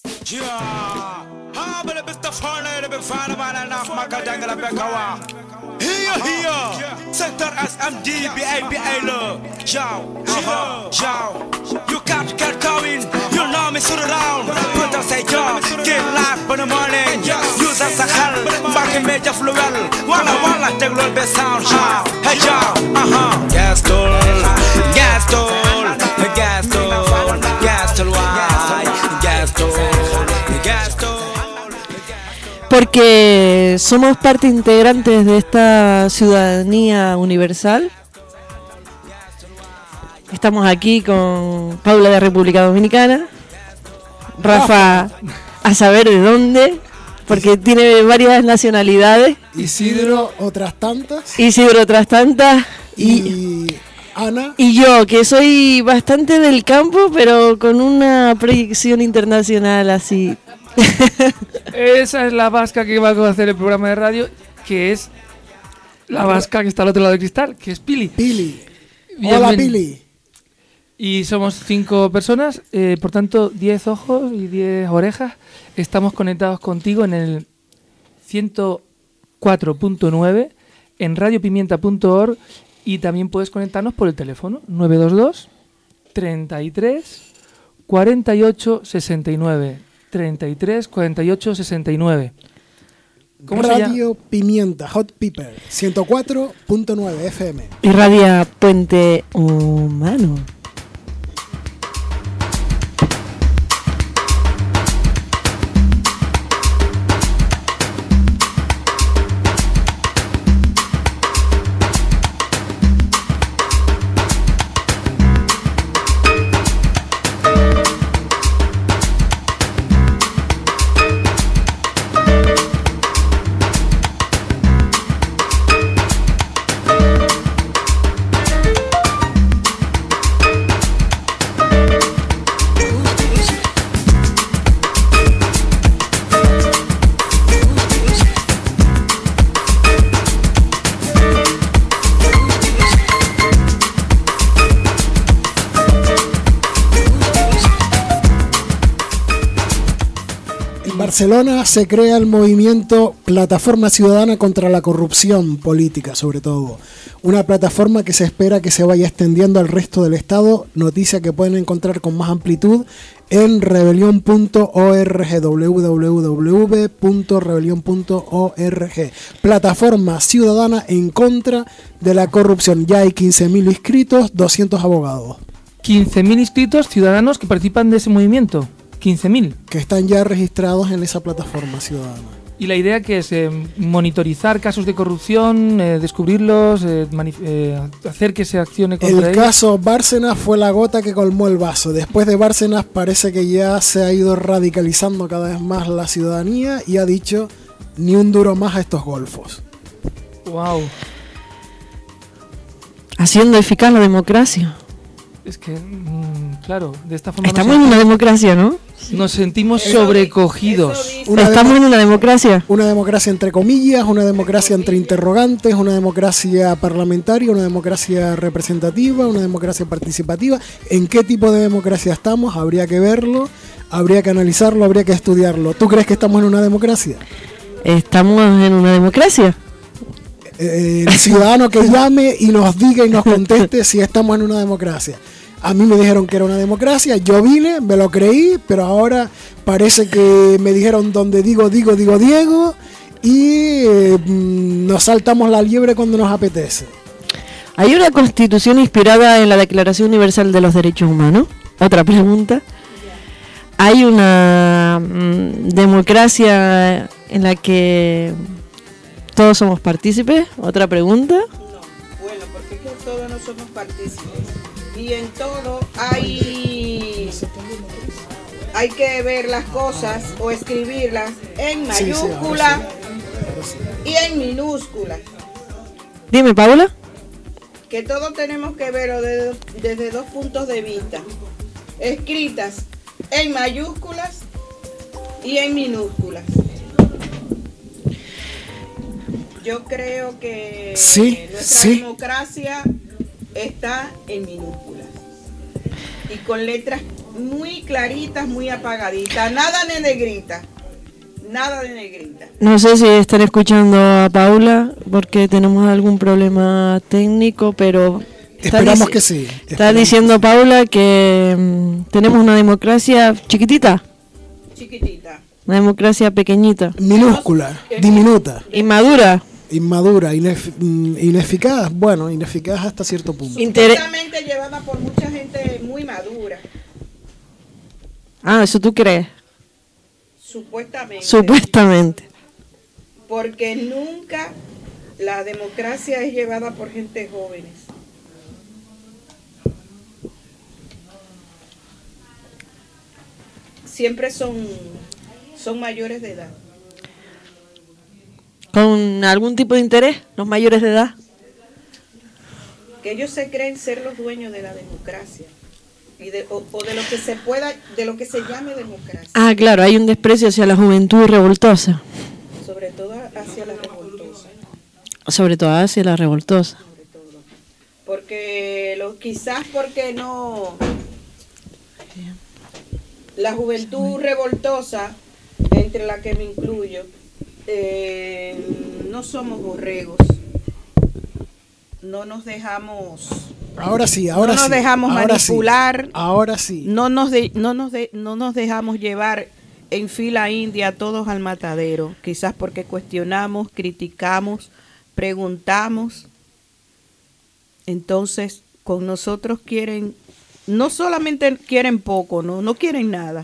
Yeah, how about Mr. Farney, the big fan of mine, and off my Jangle of Bekawa. Here, Sector SMD, BABA, look. Yo, you can't get coming, you know me sit around. Put us a job, get life in the morning. Use us a hell, fucking major fluel. Walla, take a little bit sound. Hey, yo, gas tool, gas tool, gas tool, gas tool, gas tool, gas tool. Porque somos parte integrantes de esta ciudadanía universal. Estamos aquí con Paula de República Dominicana, Rafa a saber de dónde, porque tiene varias nacionalidades. Isidro otras tantas. Y Ana. Y yo, que soy bastante del campo, pero con una proyección internacional así. Esa es la vasca que va a hacer el programa de radio, que es la vasca que está al otro lado del cristal, que es Pili. Hola, Pili. Y somos 5 personas, por tanto 10 ojos y 10 orejas. Estamos conectados contigo en el 104.9 en radiopimienta.org y también puedes conectarnos por el teléfono 922 33 48 69. 33 48 69. ¿Cómo Radio Pimienta, Hot Pepper, 104.9 FM. Y Radio Puente Humano. Barcelona se crea el movimiento Plataforma Ciudadana contra la Corrupción Política, sobre todo. Una plataforma que se espera que se vaya extendiendo al resto del Estado, noticia que pueden encontrar con más amplitud en rebelión.org, www.rebelión.org. Plataforma Ciudadana en contra de la corrupción. Ya hay 15.000 inscritos, 200 abogados. 15.000 inscritos ciudadanos que participan de ese movimiento. 15.000. Que están ya registrados en esa plataforma ciudadana. Y la idea que es monitorizar casos de corrupción, descubrirlos, hacer que se accione contra ellos. El caso Bárcenas fue la gota que colmó el vaso. Después de Bárcenas parece que ya se ha ido radicalizando cada vez más la ciudadanía y ha dicho ni un duro más a estos golfos. Wow. Haciendo eficaz la democracia. Es que, claro, de esta forma... Estamos en una democracia, ¿no? Nos sentimos sobrecogidos. Estamos en una democracia. Una democracia entre comillas, una democracia entre interrogantes, una democracia parlamentaria, una democracia representativa, una democracia participativa. ¿En qué tipo de democracia estamos? Habría que verlo, habría que analizarlo, habría que estudiarlo. ¿Tú crees que estamos en una democracia? Estamos en una democracia. El ciudadano que llame y nos diga y nos conteste si estamos en una democracia. A mí me dijeron que era una democracia, yo vine, me lo creí, pero ahora parece que me dijeron donde digo Diego y nos saltamos la liebre cuando nos apetece. ¿Hay una constitución inspirada en la Declaración Universal de los Derechos Humanos? Otra pregunta. ¿Hay una democracia en la que todos somos partícipes? Otra pregunta. No, bueno, porque es que todos no somos partícipes. Y en todo hay que ver las cosas o escribirlas en mayúscula y en minúscula. Dime, Paula. Que todos tenemos que verlo desde dos puntos de vista. Escritas en mayúsculas y en minúsculas. Yo creo que nuestra democracia está en minúsculas y con letras muy claritas, muy apagaditas, nada de negrita. Nada de negrita. No sé si están escuchando a Paula porque tenemos algún problema técnico, pero Esperamos que sí. Está diciendo Paula que tenemos una democracia chiquitita, una democracia pequeñita, minúscula, diminuta, inmadura, ineficaz. Bueno, ineficaz hasta cierto punto. Supuestamente llevada por mucha gente muy madura. Ah, ¿eso tú crees? Supuestamente. Porque nunca la democracia es llevada por gente jóvenes. Siempre son mayores de edad. ¿Con algún tipo de interés, los mayores de edad? Que ellos se creen ser los dueños de la democracia. O de lo que se pueda, de lo que se llame democracia. Ah, claro, hay un desprecio hacia la juventud revoltosa. Sobre todo hacia la revoltosa. Sobre todo hacia la revoltosa. Porque quizás porque no, la juventud revoltosa, entre la que me incluyo, no somos borregos. No nos dejamos. Ahora sí. No nos dejamos manipular. Ahora sí. No nos dejamos llevar en fila india todos al matadero. Quizás porque cuestionamos, criticamos, preguntamos. Entonces, con nosotros quieren, no solamente quieren poco, no quieren nada.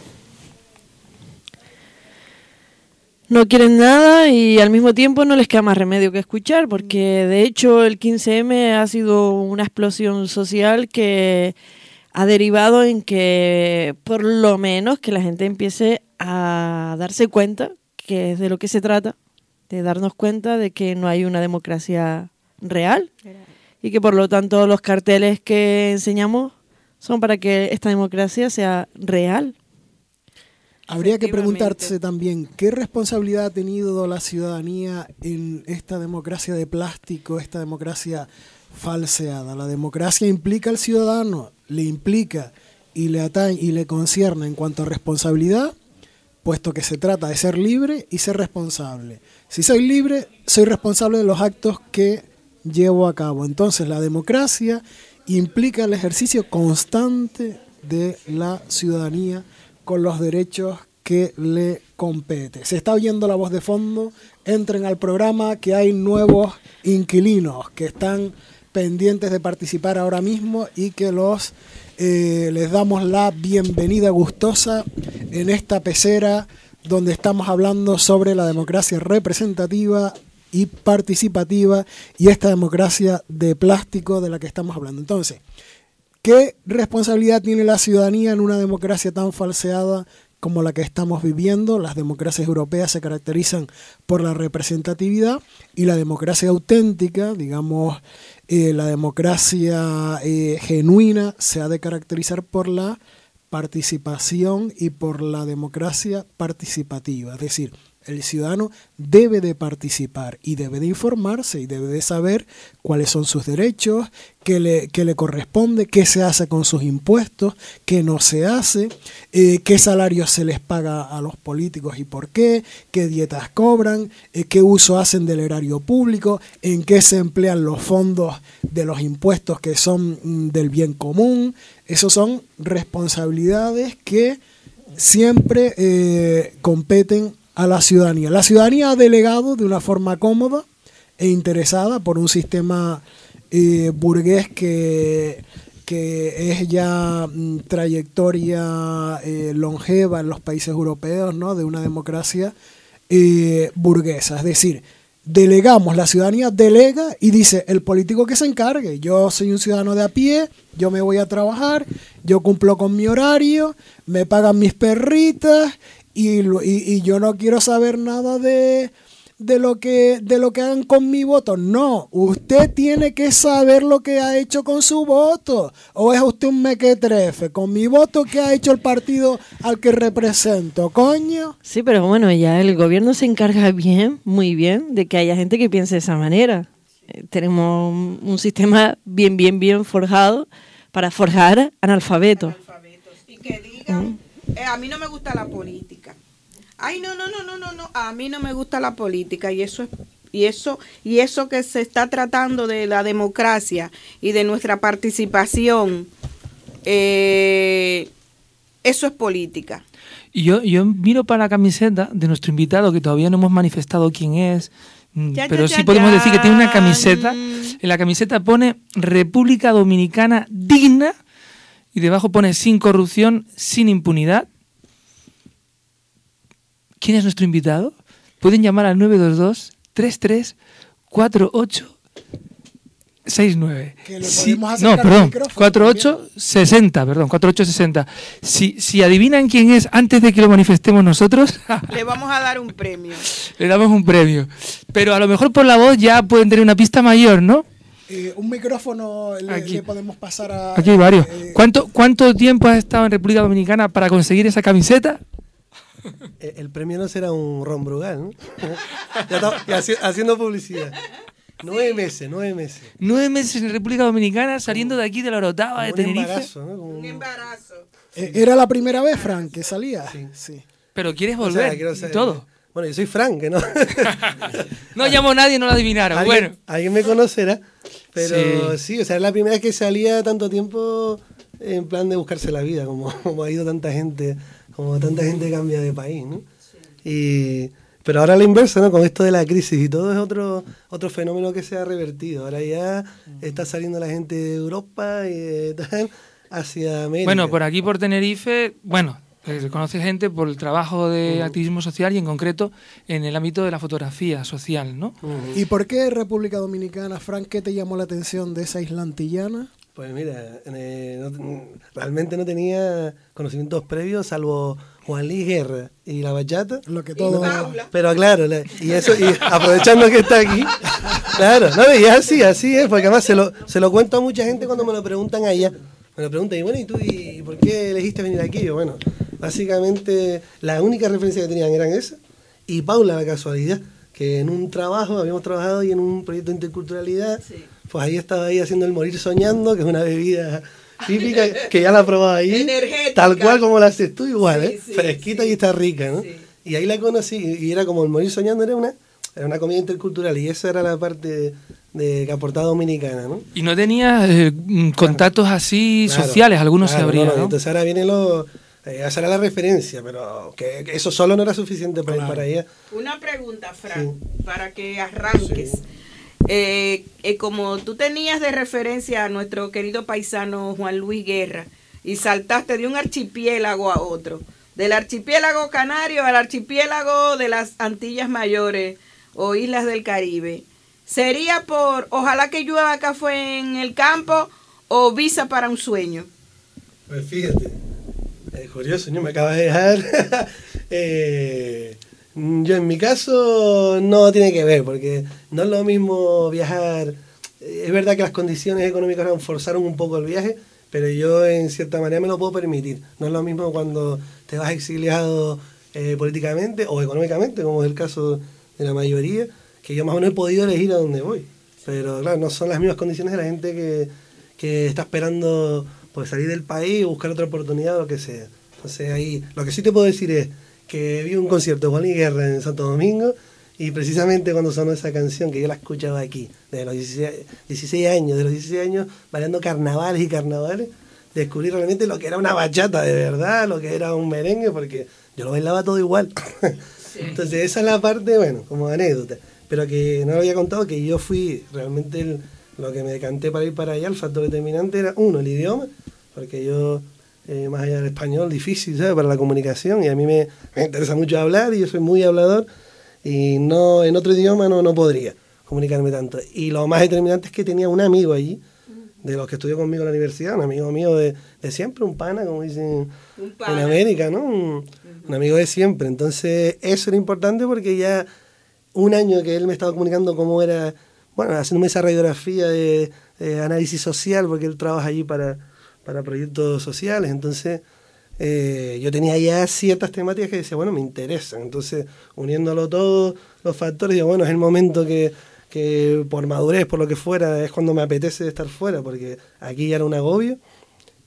No quieren nada y al mismo tiempo no les queda más remedio que escuchar, porque de hecho el 15M ha sido una explosión social que ha derivado en que por lo menos que la gente empiece a darse cuenta que es de lo que se trata, de darnos cuenta de que no hay una democracia real y que por lo tanto los carteles que enseñamos son para que esta democracia sea real. Habría que preguntarse también, ¿qué responsabilidad ha tenido la ciudadanía en esta democracia de plástico, esta democracia falseada? La democracia implica al ciudadano, le implica y le atañe y le concierne en cuanto a responsabilidad, puesto que se trata de ser libre y ser responsable. Si soy libre, soy responsable de los actos que llevo a cabo. Entonces, la democracia implica el ejercicio constante de la ciudadanía con los derechos que le compete. Se está oyendo la voz de fondo, entren al programa que hay nuevos inquilinos que están pendientes de participar ahora mismo y que les damos la bienvenida gustosa en esta pecera donde estamos hablando sobre la democracia representativa y participativa y esta democracia de plástico de la que estamos hablando. Entonces, ¿qué responsabilidad tiene la ciudadanía en una democracia tan falseada como la que estamos viviendo? Las democracias europeas se caracterizan por la representatividad y la democracia auténtica, digamos, la democracia genuina, se ha de caracterizar por la participación y por la democracia participativa. Es decir, el ciudadano debe de participar y debe de informarse y debe de saber cuáles son sus derechos, qué le corresponde, qué se hace con sus impuestos, qué no se hace, qué salarios se les paga a los políticos y por qué dietas cobran, qué uso hacen del erario público, en qué se emplean los fondos de los impuestos que son del bien común. Esas son responsabilidades que siempre competen a la ciudadanía. La ciudadanía ha delegado de una forma cómoda e interesada por un sistema burgués que es ya trayectoria longeva en los países europeos, ¿no? De una democracia burguesa. Es decir, delegamos, la ciudadanía delega y dice, el político que se encargue. Yo soy un ciudadano de a pie, yo me voy a trabajar, yo cumplo con mi horario, me pagan mis perritas y yo no quiero saber nada de lo que hagan con mi voto. No, usted tiene que saber lo que ha hecho con su voto. ¿O es usted un mequetrefe? Con mi voto, ¿qué ha hecho el partido al que represento, coño? Sí, pero bueno, ya el gobierno se encarga bien, muy bien, de que haya gente que piense de esa manera. Tenemos un sistema bien forjado para forjar analfabetos. digan, a mí no me gusta la política. Ay, no, a mí no me gusta la política y eso que se está tratando de la democracia y de nuestra participación, eso es política. Y yo miro para la camiseta de nuestro invitado, que todavía no hemos manifestado quién es, pero sí podemos decir que tiene una camiseta. En la camiseta pone República Dominicana digna y debajo pone sin corrupción, sin impunidad. ¿Quién es nuestro invitado? Pueden llamar al 922-3348-69. No, perdón, 4860. Si adivinan quién es antes de que lo manifestemos nosotros, le vamos a dar un premio. Le damos un premio. Pero a lo mejor por la voz ya pueden tener una pista mayor, ¿no? Un micrófono le podemos pasar a... Aquí hay varios. ¿Cuánto tiempo has estado en República Dominicana para conseguir esa camiseta? El premio no será un Ron Brugal, ¿no? haciendo publicidad. 9 meses. 9 meses en República Dominicana, saliendo de aquí de la Orotava, de Tenerife. Embarazo, ¿no? Un embarazo. ¿Era la primera vez, Frank, que salía? Sí. Pero quieres volver, quiero saber, todo. Bueno, yo soy Frank, ¿no? No llamó a nadie, no lo adivinaron. Alguien me conocerá, pero sí, o sea, es la primera vez que salía tanto tiempo en plan de buscarse la vida, como ha ido tanta gente, como tanta gente cambia de país, ¿no? Pero ahora a la inversa, ¿no? Con esto de la crisis y todo es otro fenómeno que se ha revertido. Ahora ya está saliendo la gente de Europa y tal hacia América. Bueno, por aquí, por Tenerife, se conoce gente por el trabajo de activismo social y en concreto en el ámbito de la fotografía social, ¿no? ¿Y por qué República Dominicana, Frank? ¿Qué te llamó la atención de esa isla antillana? Pues mira, realmente no tenía conocimientos previos, salvo Juan Luis Guerra y la bachata. Lo que todo... Pero claro, y aprovechando que está aquí, claro, no, y así es, porque además se lo cuento a mucha gente cuando me lo preguntan allá. Me lo preguntan, ¿y tú y por qué elegiste venir aquí? Yo, bueno, básicamente la única referencia que tenían eran esa, y Paula, la casualidad, que en un trabajo, habíamos trabajado y en un proyecto de interculturalidad, pues ahí estaba ahí haciendo el Morir Soñando, que es una bebida típica, que ya la he probado ahí, energética, tal cual como la haces tú, igual, sí, fresquita y está rica, ¿no? Sí. Y ahí la conocí, y era como el Morir Soñando, era una comida intercultural, y esa era la parte que aportaba Dominicana, ¿no? Y no tenía contactos así sociales, algunos se abrían, ¿no? Entonces ahora viene esa era la referencia, pero que eso solo no era suficiente para ir para allá. Una pregunta, Fran, para que arranques. Sí. Como tú tenías de referencia a nuestro querido paisano Juan Luis Guerra y saltaste de un archipiélago a otro, del archipiélago canario al archipiélago de las Antillas Mayores o Islas del Caribe, ¿sería por ojalá que llueva acá fue en el campo o visa para un sueño? Pues fíjate, curioso, ¿no? Me acabas de dejar. Yo en mi caso no tiene que ver, porque no es lo mismo viajar. Es verdad que las condiciones económicas forzaron un poco el viaje, pero yo en cierta manera me lo puedo permitir. No es lo mismo cuando te vas exiliado políticamente o económicamente, como es el caso de la mayoría, que yo más o menos he podido elegir a dónde voy. Pero claro, no son las mismas condiciones de la gente que está esperando pues, salir del país o buscar otra oportunidad o lo que sea. Entonces ahí, lo que sí te puedo decir es que vi un concierto de Juan Luis Guerra en Santo Domingo y precisamente cuando sonó esa canción, que yo la escuchaba aquí, de los 16 años, bailando carnavales y carnavales, descubrí realmente lo que era una bachata de verdad, lo que era un merengue, porque yo lo bailaba todo igual. Sí. Entonces esa es la parte, bueno, como anécdota, pero que no lo había contado, que yo fui realmente lo que me decanté para ir para allá, el factor determinante era, uno, el idioma, porque yo... más allá del español, difícil, ¿sabes? Para la comunicación, y a mí me interesa mucho hablar y yo soy muy hablador y no en otro idioma no podría comunicarme tanto. Y lo más determinante es que tenía un amigo allí, de los que estudió conmigo en la universidad, un amigo mío de siempre, un pana, como dicen en América, ¿no? Un amigo de siempre. Entonces eso era importante porque ya un año que él me estaba comunicando cómo era, bueno, haciéndome esa radiografía de análisis social, porque él trabaja allí para proyectos sociales, entonces yo tenía ya ciertas temáticas que decía, bueno, me interesan, entonces uniéndolo todos los factores, digo, bueno, es el momento que por madurez, por lo que fuera, es cuando me apetece estar fuera, porque aquí ya era un agobio,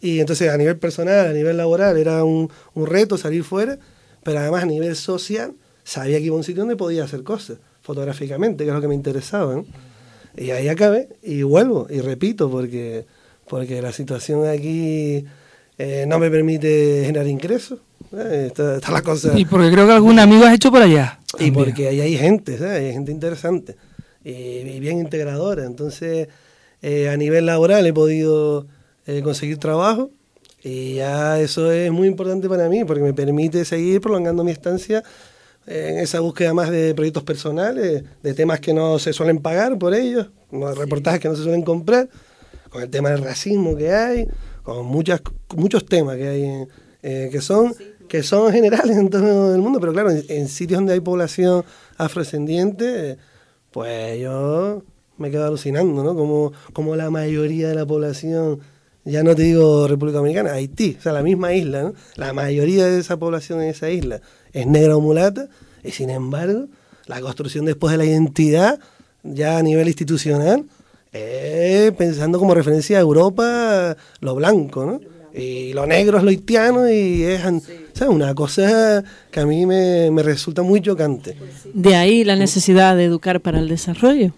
Y entonces a nivel personal, a nivel laboral, era un reto salir fuera, pero además a nivel social, sabía que iba a un sitio donde podía hacer cosas, fotográficamente, que es lo que me interesaba, ¿no? Y ahí acabé, y vuelvo, y repito, porque la situación aquí no me permite generar ingresos. Está la cosa. Y porque creo que algún amigo has hecho por allá. Y porque ahí hay gente, ¿sabes? Hay gente interesante y bien integradora. Entonces, a nivel laboral he podido conseguir trabajo y ya eso es muy importante para mí porque me permite seguir prolongando mi estancia en esa búsqueda más de proyectos personales, de temas que no se suelen pagar por ellos, de reportajes que no se suelen comprar, con el tema del racismo que hay, con muchos temas que hay que son generales en todo el mundo, pero claro, en sitios donde hay población afrodescendiente, pues yo me quedo alucinando, ¿no? Como la mayoría de la población, ya no te digo República Dominicana, Haití, o sea, la misma isla, ¿no? La mayoría de esa población en esa isla es negra o mulata, y sin embargo, la construcción después de la identidad, ya a nivel institucional, pensando como referencia a Europa, lo blanco, ¿no? Y lo negro es lo haitiano y es ¿sabes? Una cosa que a mí me resulta muy chocante. De ahí la necesidad de educar para el desarrollo.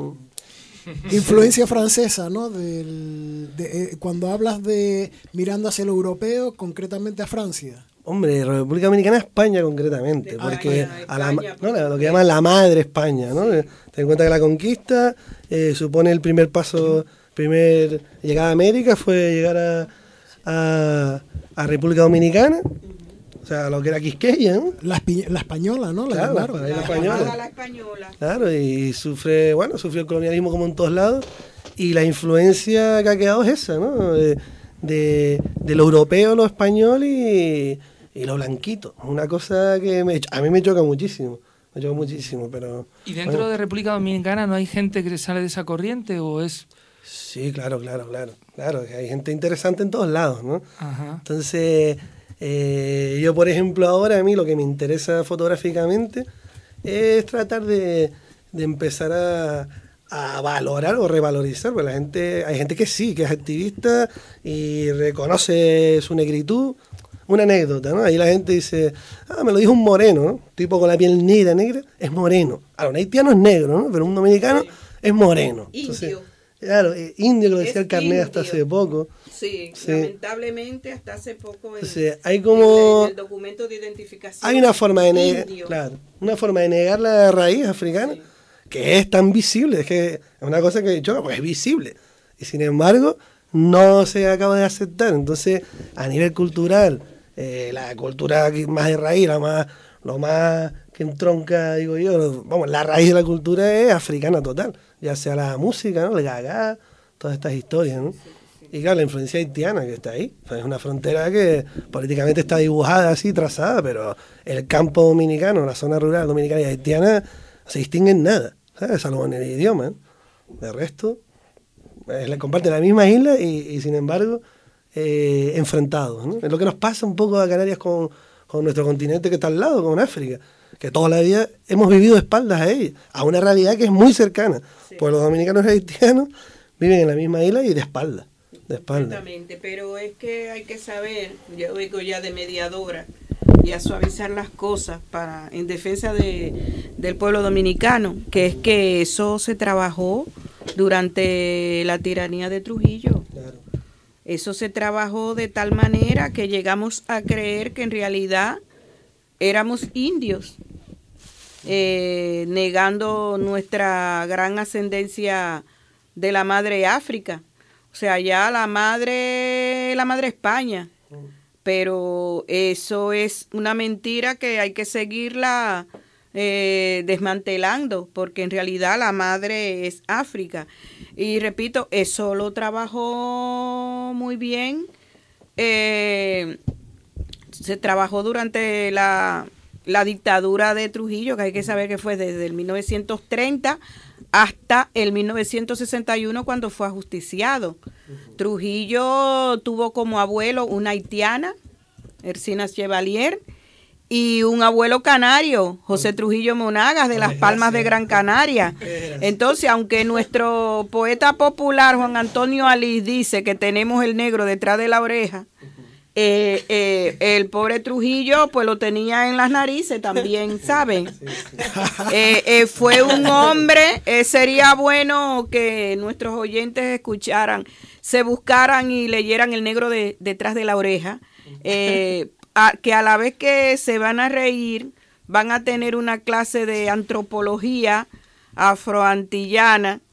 Influencia francesa, ¿no? Cuando hablas de mirando hacia lo europeo, concretamente a Francia. Hombre, República Dominicana, España concretamente, porque lo que llaman la madre España, ¿no? Ten en cuenta que la conquista supone el primer paso, llegada a América fue llegar a República Dominicana, o sea, lo que era Quisqueya, ¿no? La española, ¿no? Claro, la española. Claro, y sufrió el colonialismo como en todos lados, y la influencia que ha quedado es esa, ¿no? De lo europeo, lo español y lo blanquito. Una cosa que a mí me choca muchísimo. Pero... ¿Y dentro de República Dominicana no hay gente que sale de esa corriente o es...? Sí, claro, que hay gente interesante en todos lados, ¿no? Ajá. Entonces, yo por ejemplo ahora a mí lo que me interesa fotográficamente es tratar de empezar a valorar o revalorizar, porque hay gente que sí, que es activista y reconoce su negritud. Una anécdota, ¿no? Ahí la gente dice, me lo dijo un moreno, ¿no? Tipo con la piel negra, es moreno. Ahora, un haitiano es negro, ¿no? Pero un dominicano es moreno. Entonces, indio. Claro, indio, que lo decía el carnet hasta hace poco. Sí, lamentablemente hasta hace poco hay como el documento de identificación. Hay una forma de negar, una forma de negar la raíz africana que es tan visible, es que es una cosa que choca, pues es visible. Y sin embargo, no se acaba de aceptar. Entonces, a nivel cultural, la cultura más de raíz, lo más que entronca, digo yo, la raíz de la cultura es africana total, ya sea la música, ¿no? El gaga, todas estas historias, ¿no? Y claro, la influencia haitiana que está ahí, es una frontera que políticamente está dibujada así, trazada, pero el campo dominicano, la zona rural dominicana y haitiana se distinguen nada, ¿sabes? Salvo en el idioma, ¿eh? De resto, le comparten la misma isla y sin embargo, enfrentados, ¿no? Es lo que nos pasa un poco a Canarias con nuestro continente que está al lado, con África, que toda la vida hemos vivido de espaldas a ella, a una realidad que es muy cercana. Sí. Pues los dominicanos y haitianos viven en la misma isla y de espaldas. Exactamente, pero es que hay que saber, yo digo ya de mediadora, y a suavizar las cosas en defensa del pueblo dominicano, que es que eso se trabajó durante la tiranía de Trujillo. Claro. Eso se trabajó de tal manera que llegamos a creer que en realidad éramos indios, negando nuestra gran ascendencia de la madre África. O sea, ya la madre España. Pero eso es una mentira que hay que seguirla desmantelando, porque en realidad la madre es África. Y repito, eso lo trabajó muy bien. Se trabajó durante la dictadura de Trujillo, que hay que saber que fue desde el 1930 hasta el 1961 cuando fue ajusticiado. Trujillo tuvo como abuelo una haitiana, Ercina Chevalier, y un abuelo canario, José Trujillo Monagas, de Las Palmas de Gran Canaria. Entonces, aunque nuestro poeta popular, Juan Antonio Alix, dice que tenemos el negro detrás de la oreja, el pobre Trujillo pues lo tenía en las narices también, ¿saben? Fue un hombre, sería bueno que nuestros oyentes escucharan, se buscaran y leyeran El negro detrás de la oreja, que a la vez que se van a reír, van a tener una clase de antropología afroantillana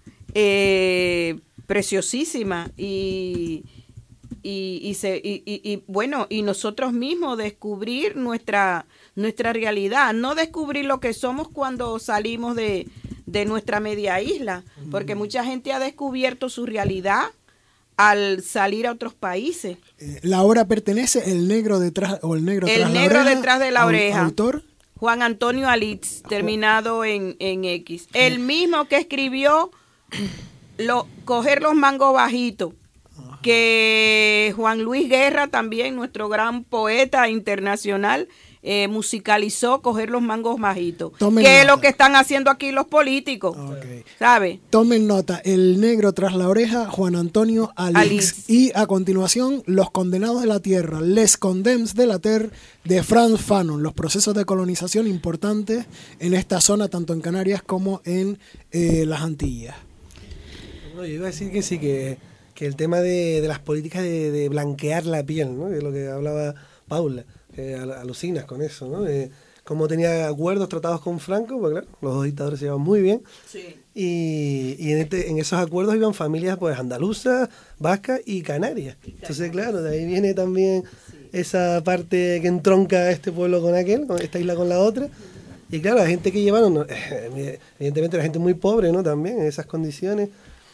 preciosísima y bueno, y nosotros mismos descubrir nuestra realidad, no descubrir lo que somos cuando salimos de nuestra media isla, porque mucha gente ha descubierto su realidad al salir a otros países. La obra pertenece El negro detrás de la oreja. Autor Juan Antonio Alix, terminado en X. El mismo que escribió Coger los mangos bajitos, que Juan Luis Guerra, también nuestro gran poeta internacional, musicalizó Coger los mangos bajitos. ¿Qué es lo que están haciendo aquí los políticos? ¿Sabe? Tomen nota, El negro tras la oreja, Juan Antonio Alix. Y a continuación, Los condenados de la tierra, Les condemns de la terre, de Frantz Fanon. Los procesos de colonización importantes en esta zona, tanto en Canarias como en las Antillas. No, yo iba a decir que sí, que el tema de las políticas de blanquear la piel, ¿no? Que es lo que hablaba Paula, alucinas con eso, ¿no? Cómo tenía acuerdos, tratados con Franco, porque claro, los dos dictadores se llevaban muy bien, sí. Y en esos acuerdos iban familias pues andaluzas, vascas y canarias. Entonces, claro, de ahí viene también esa parte que entronca este pueblo con aquel, con esta isla con la otra. Y claro, la gente que llevaron, evidentemente la gente muy pobre, ¿no? También en esas condiciones.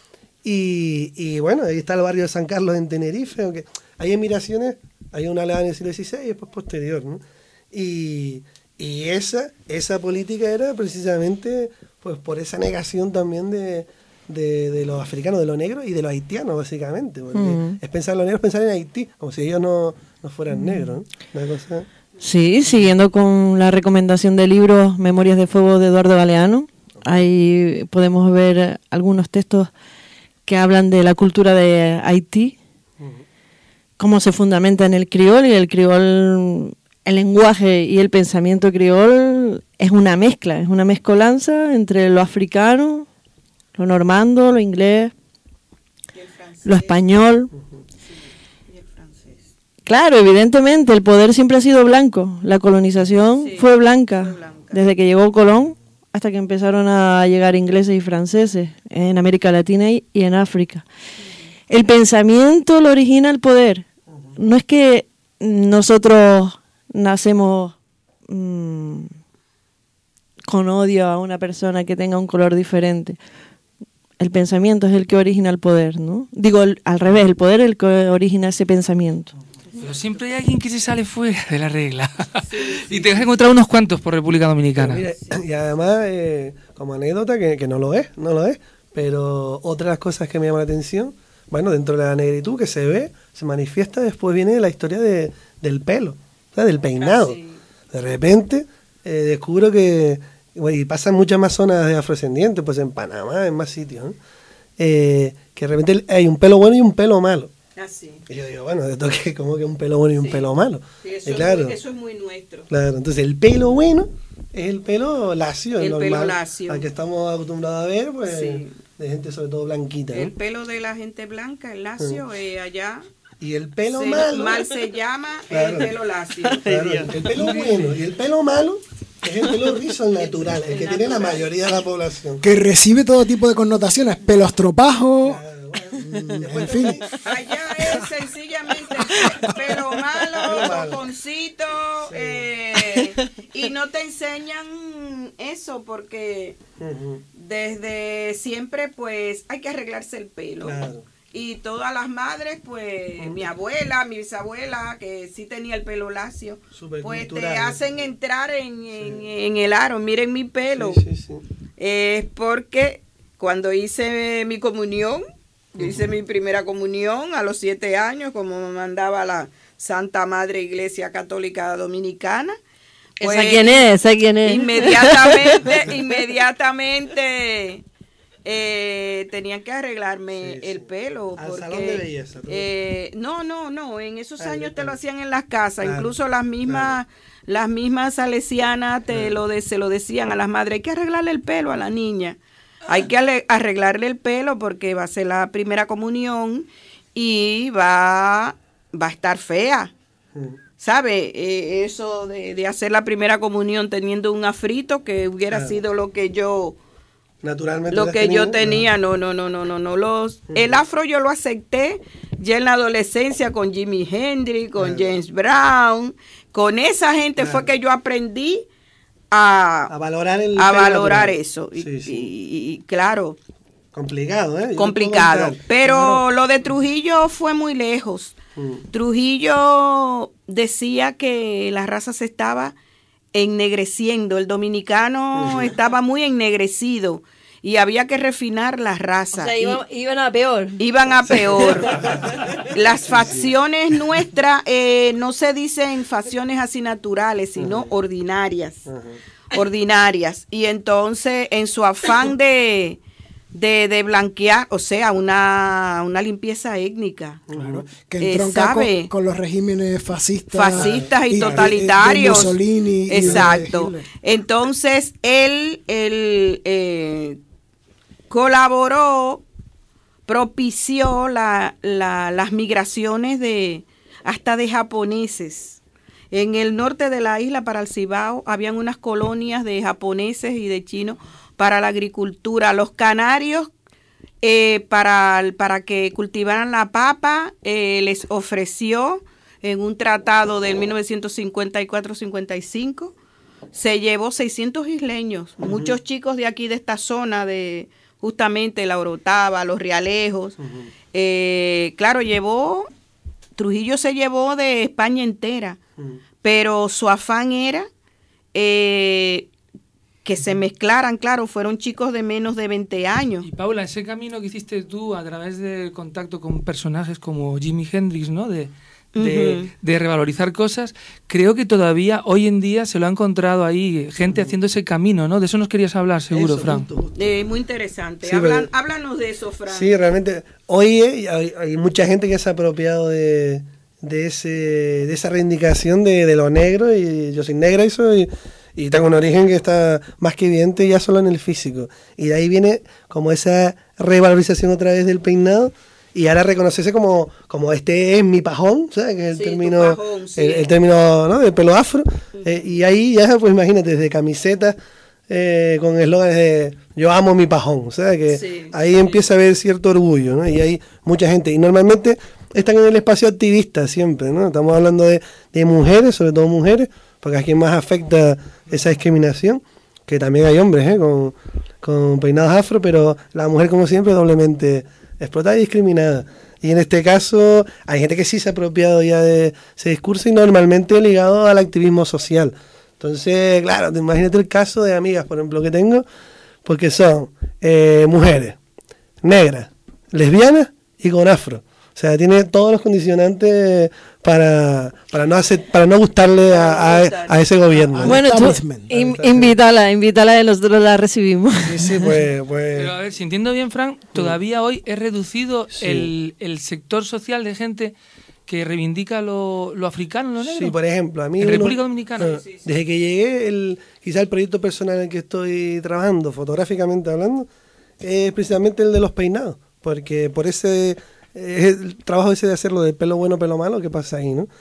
Y bueno, ahí está el barrio de San Carlos en Tenerife, aunque hay emigraciones, hay una oleada en el siglo XVI y después posterior, ¿no? Y esa política era precisamente pues por esa negación también de los africanos, de los negros y de los haitianos, básicamente, porque es pensar en los negros, pensar en Haití, como si ellos no fueran negros, ¿no? Una cosa... Sí, siguiendo con la recomendación del libro Memorias de Fuego de Eduardo Galeano, ahí podemos ver algunos textos que hablan de la cultura de Haití, cómo se fundamenta en el criol, y el criol, el lenguaje y el pensamiento criol es una mezcla, es una mezcolanza entre lo africano, lo normando, lo inglés, lo español. Y el francés. Claro, evidentemente el poder siempre ha sido blanco, la colonización fue blanca, desde que llegó Colón hasta que empezaron a llegar ingleses y franceses en América Latina y en África. El pensamiento lo origina el poder. No es que nosotros nacemos con odio a una persona que tenga un color diferente. El pensamiento es el que origina el poder, ¿no? Digo, al revés, el poder es el que origina ese pensamiento. Pero siempre hay alguien que se sale fuera de la regla. Y te vas a encontrar unos cuantos por República Dominicana. Mira, y además, como anécdota, que no lo es, pero otra de las cosas que me llama la atención, bueno, dentro de la negritud que se ve, se manifiesta, después viene la historia del pelo, o sea, del peinado. De repente descubro que, bueno, y pasan muchas más zonas de afrodescendientes, pues en Panamá, en más sitios, ¿no? Que de repente hay un pelo bueno y un pelo malo. Y yo digo, bueno, de toque como que un pelo bueno y un pelo malo. Sí, eso es muy nuestro. Claro, entonces el pelo bueno es el pelo lacio, el normal, pelo lacio, al que estamos acostumbrados a ver, pues, de gente sobre todo blanquita, ¿no? El pelo de la gente blanca, el lacio, allá. Y el pelo malo. Mal se llama el pelo lacio. Claro, el pelo bueno y el pelo malo es el pelo rizo, el natural, el que tiene la mayoría de la población. Que recibe todo tipo de connotaciones, pelos tropajos. En fin. Allá es sencillamente pelo malo, toconcito, y no te enseñan eso porque desde siempre pues hay que arreglarse el pelo. Claro. Y todas las madres, pues mi abuela, mi bisabuela, que sí tenía el pelo lacio, pues te hacen entrar en el aro. Miren mi pelo. Sí. Es porque cuando hice mi comunión, yo hice mi primera comunión a los 7 años, como me mandaba la Santa Madre Iglesia Católica Dominicana, Pues, ¿Esa quién es? ¿Esa quién es? Inmediatamente tenían que arreglarme el pelo. Al porque, salón de belleza. No, en esos años te lo hacían en las casas, incluso las mismas salesianas se lo decían a las madres, hay que arreglarle el pelo a la niña, hay que arreglarle el pelo porque va a ser la primera comunión y va a estar fea. ¿Sabe? Eso de hacer la primera comunión teniendo un afrito que hubiera sido lo que yo... Naturalmente lo que yo tenía, no. El afro yo lo acepté ya en la adolescencia con Jimi Hendrix, con James Brown, con esa gente fue que yo aprendí a valorar eso. Y claro, complicado, complicado, pero lo de Trujillo fue muy lejos. Trujillo decía que la raza se estaba ennegreciendo, el dominicano estaba muy ennegrecido y había que refinar la raza. O sea, iban a peor. Iban a peor. Las facciones nuestras no se dicen facciones así naturales, sino ordinarias. Ordinarias. Y entonces, en su afán de blanquear, o sea, una limpieza étnica. Claro, que entronca con los regímenes fascistas y totalitarios. De Mussolini. Exacto. Entonces, él colaboró, propició las migraciones hasta de japoneses. En el norte de la isla, para el Cibao, habían unas colonias de japoneses y de chinos para la agricultura. Los canarios, para que cultivaran la papa, les ofreció en un tratado del 1954-55, se llevó 600 isleños, muchos chicos de aquí de esta zona, de justamente la Orotava, los Realejos. Claro, Trujillo se llevó de España entera, pero su afán era que se mezclaran, claro, fueron chicos de menos de 20 años. Y Paula, ese camino que hiciste tú a través del contacto con personajes como Jimi Hendrix, ¿no? De revalorizar cosas, creo que todavía hoy en día se lo ha encontrado ahí gente haciendo ese camino, ¿no? De eso nos querías hablar, seguro, Fran. Muy interesante. Sí, háblanos de eso, Fran. Sí, realmente, hoy hay mucha gente que se ha apropiado de esa reivindicación de lo negro, y yo soy negra y tengo un origen que está más que evidente ya solo en el físico. Y de ahí viene como esa revalorización otra vez del peinado, y ahora reconocerse como este es mi pajón, ¿sabes? Que es el término, pajón, el término, ¿no? Del pelo afro. Y ahí ya, pues imagínate, desde camisetas con eslóganes de yo amo mi pajón, ¿sabes? Que ahí empieza a haber cierto orgullo, ¿no? Y hay mucha gente, y normalmente están en el espacio activista siempre, ¿no? Estamos hablando de mujeres, sobre todo mujeres, porque a quien más afecta esa discriminación, que también hay hombres con peinados afro, pero la mujer, como siempre, doblemente explotada y discriminada. Y en este caso hay gente que sí se ha apropiado ya de ese discurso, y normalmente ligado al activismo social. Entonces, claro, imagínate el caso de amigas, por ejemplo, que tengo, porque son mujeres, negras, lesbianas y con afro. O sea, tiene todos los condicionantes para no gustarle a ese gobierno. Bueno, tú invítala, y nosotros la recibimos. Sí, pues. Pero a ver, si entiendo bien, Fran, todavía hoy es reducido el sector social de gente que reivindica lo africano, lo negro. Sí, por ejemplo, a mí... En República Dominicana. Desde que llegué, quizá el proyecto personal en el que estoy trabajando, fotográficamente hablando, es precisamente el de los peinados. Porque por ese... el trabajo ese de hacerlo de pelo bueno, pelo malo, ¿qué pasa ahí, no?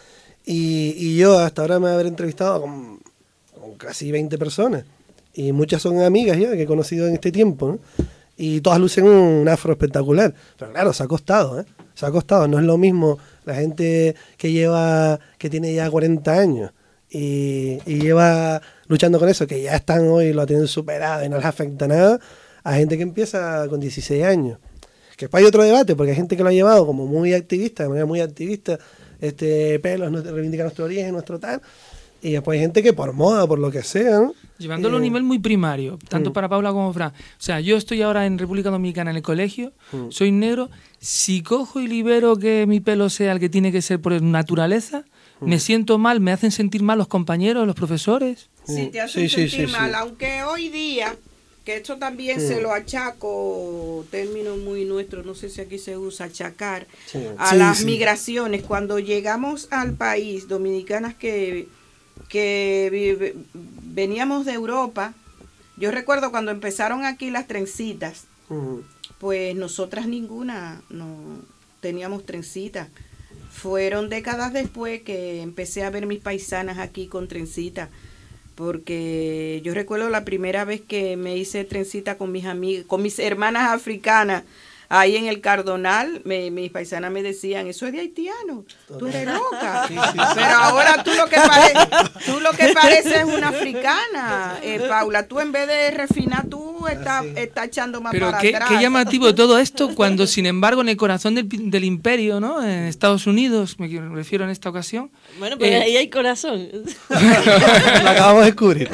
Y yo hasta ahora me habré entrevistado con casi 20 personas, y muchas son amigas ya que he conocido en este tiempo, ¿no? Y todas lucen un afro espectacular, pero claro, se ha costado, no es lo mismo la gente que tiene ya 40 años y lleva luchando con eso, que ya están hoy, lo tienen superado y no les afecta nada, a gente que empieza con 16 años. Que después hay otro debate, porque hay gente que lo ha llevado como muy activista, de manera muy activista, pelos, reivindica nuestro origen, nuestro tal, y después hay gente que por moda, por lo que sea, ¿no? Llevándolo a un nivel muy primario, tanto para Paula como Fran. O sea, yo estoy ahora en República Dominicana en el colegio, soy negro, si cojo y libero que mi pelo sea el que tiene que ser por naturaleza, me siento mal, me hacen sentir mal los compañeros, los profesores. Sí, te hacen sentir mal, aunque hoy día, que esto también se lo achaco, término muy nuestro, no sé si aquí se usa, achacar, a las migraciones. Cuando llegamos al país, dominicanas que veníamos de Europa, yo recuerdo cuando empezaron aquí las trencitas, pues nosotras ninguna no teníamos trencitas. Fueron décadas después que empecé a ver mis paisanas aquí con trencita, porque yo recuerdo la primera vez que me hice trencita con mis amigas, con mis hermanas africanas, ahí en el Cardonal, mis paisanas me decían, eso es de haitiano, tú eres loca. Pero ahora tú lo que pareces es una africana, Paula. Tú en vez de refinar, tú estás echando más para atrás. Qué llamativo todo esto, cuando sin embargo en el corazón del imperio, ¿no? En Estados Unidos, me refiero en esta ocasión. Bueno, pero ahí hay corazón. Lo acabamos de descubrir.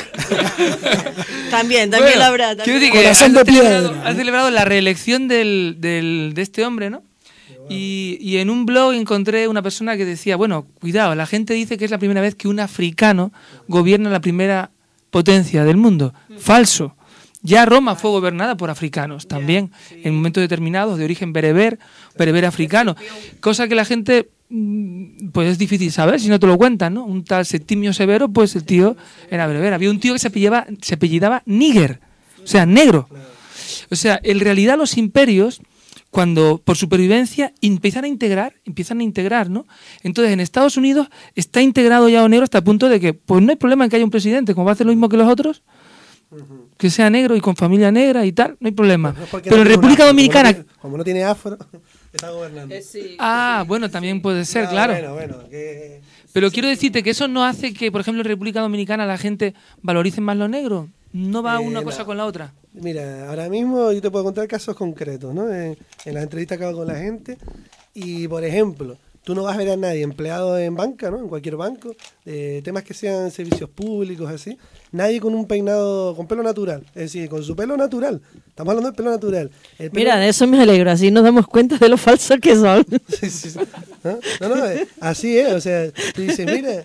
También lo habrá. Quiero decir que han celebrado la reelección de este hombre, ¿no? Y en un blog encontré una persona que decía, bueno, cuidado, la gente dice que es la primera vez que un africano gobierna la primera potencia del mundo. Falso. Ya Roma fue gobernada por africanos también, en momentos determinados, de origen bereber africano. Cosa que la gente, pues es difícil saber si no te lo cuentan, ¿no? Un tal Septimio Severo, pues el tío era bereber. Había un tío que se apellidaba Níger, o sea, negro. O sea, en realidad los imperios, cuando por supervivencia empiezan a integrar, ¿no? Entonces en Estados Unidos está integrado ya lo negro hasta el punto de que pues no hay problema en que haya un presidente, como va a hacer lo mismo que los otros, que sea negro y con familia negra y tal, no hay problema. Pero en República Dominicana... Como no tiene afro, está gobernando. Bueno, también puede ser, claro. Pero quiero decirte que eso no hace que, por ejemplo, en República Dominicana la gente valorice más lo negro. No va una cosa con la otra. Mira, ahora mismo yo te puedo contar casos concretos, ¿no? En las entrevistas que hago con la gente. Y, por ejemplo, tú no vas a ver a nadie empleado en banca, ¿no? En cualquier banco, temas que sean servicios públicos, así. Nadie con un peinado, con pelo natural. Es decir, con su pelo natural. Estamos hablando del pelo natural. Mira, de eso me alegro. Así nos damos cuenta de lo falsos que son. Sí. No, así es. O sea, tú dices, mira...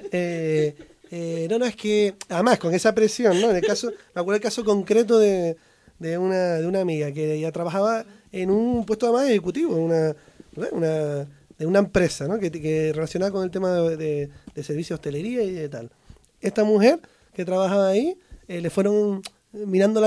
es que, además, con esa presión, ¿no? Me acuerdo el caso concreto de una amiga que ya trabajaba en un puesto más ejecutivo, de una empresa, ¿no? Que relacionada con el tema de servicios de hostelería y de tal. Esta mujer que trabajaba ahí, le fueron mirando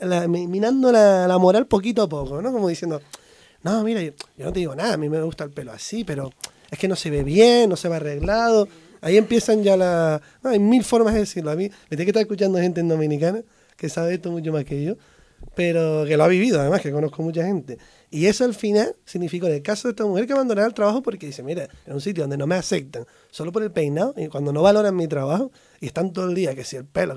la moral poquito a poco, ¿no? Como diciendo, no, mira, yo no te digo nada, a mí me gusta el pelo así, pero es que no se ve bien, no se va arreglado. Ahí empiezan ya hay mil formas de decirlo. A mí me tiene que estar escuchando gente en Dominicana que sabe esto mucho más que yo, pero que lo ha vivido, además, que conozco mucha gente. Y eso al final significó, en el caso de esta mujer, que abandonara el trabajo porque dice, mira, en un sitio donde no me aceptan solo por el peinado, y cuando no valoran mi trabajo, y están todo el día, que si el pelo,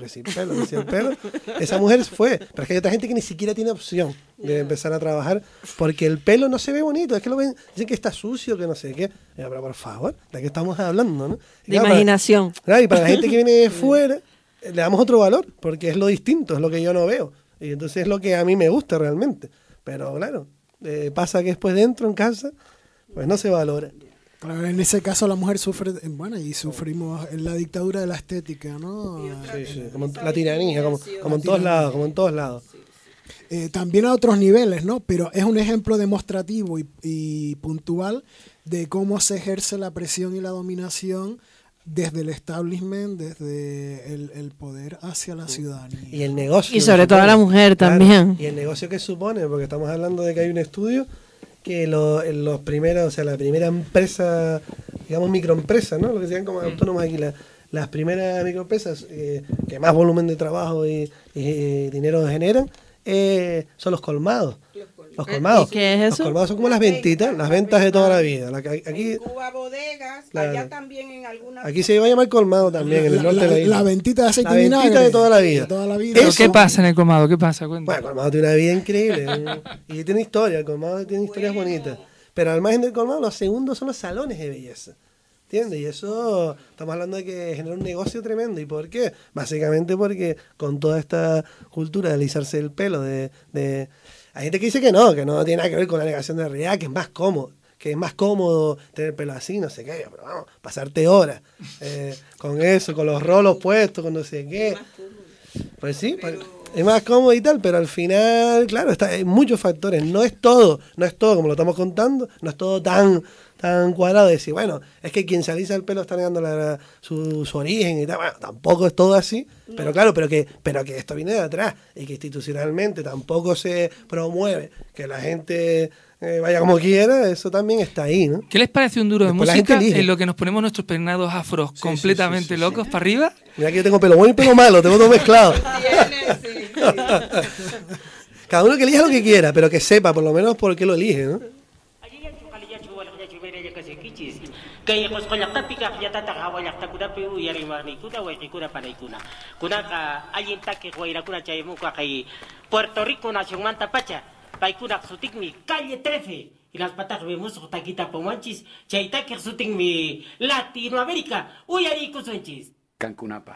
esa mujer fue. Pero es que hay otra gente que ni siquiera tiene opción de empezar a trabajar porque el pelo no se ve bonito, es que lo ven, dicen que está sucio, que no sé qué. Pero por favor, ¿de qué estamos hablando, no? De imaginación. Y para la gente que viene de fuera, le damos otro valor, porque es lo distinto, es lo que yo no veo. Y entonces es lo que a mí me gusta realmente. Pero claro, pasa que después dentro, en casa, pues no se valora. Claro, en ese caso la mujer sufre, y sufrimos en la dictadura de la estética, ¿no? Sí, como la tiranía, como en todos lados. También a otros niveles, ¿no? Pero es un ejemplo demostrativo y puntual de cómo se ejerce la presión y la dominación desde el establishment, desde el poder hacia la ciudadanía. Y el negocio. Y sobre todo a la mujer también. Y el negocio que supone, porque estamos hablando de que hay un estudio que los primeros, o sea, la primera empresa, digamos microempresa, ¿no? Lo que se llaman como autónomos aquí, las primeras microempresas que más volumen de trabajo y dinero generan, son los colmados. Los colmados. ¿Y qué es eso? Los colmados son como las ventitas, las ventas de toda la vida. Aquí, en Cuba bodegas, allá también en algunas. Aquí se va a llamar colmado también, en el norte de la isla. La ventita de aceite y vinagre. La ventita de toda la vida. ¿Pero qué pasa en el colmado? ¿Qué pasa? Cuéntame. Bueno, el colmado tiene una vida increíble. Y tiene historia, el colmado tiene historias bonitas. Pero al margen del colmado, los segundos son los salones de belleza. ¿Entiendes? Y eso, estamos hablando de que genera un negocio tremendo. ¿Y por qué? Básicamente porque con toda esta cultura de alisarse el pelo, hay gente que dice que no tiene nada que ver con la negación de la realidad, que es más cómodo. que es más cómodo tener pelo así, no sé qué, pero vamos, pasarte horas con eso, con los rolos puestos, con no sé qué. Pues sí, es más cómodo y tal, pero al final, claro, hay muchos factores. No es todo como lo estamos contando, no es todo tan cuadrado de decir, bueno, es que quien se alisa el pelo está negando su origen y tal. Bueno, tampoco es todo así, no. Pero claro, pero que esto viene de atrás y que institucionalmente tampoco se promueve que la gente vaya como quiera, eso también está ahí, ¿no? ¿Qué les parece un duro de música en lo que nos ponemos nuestros peinados afros completamente locos para arriba? Mira que yo tengo pelo bueno y pelo malo, tengo todo mezclado. Cada uno que elija lo que quiera, pero que sepa por lo menos por qué lo elige, ¿no? Puerto Rico nación manta pacha, paikuna sutik mi calle 13 y las patas vemos taquita pomanchis, chaita que sutik mi Latinoamérica, uyari kusunchis. Cancunapa.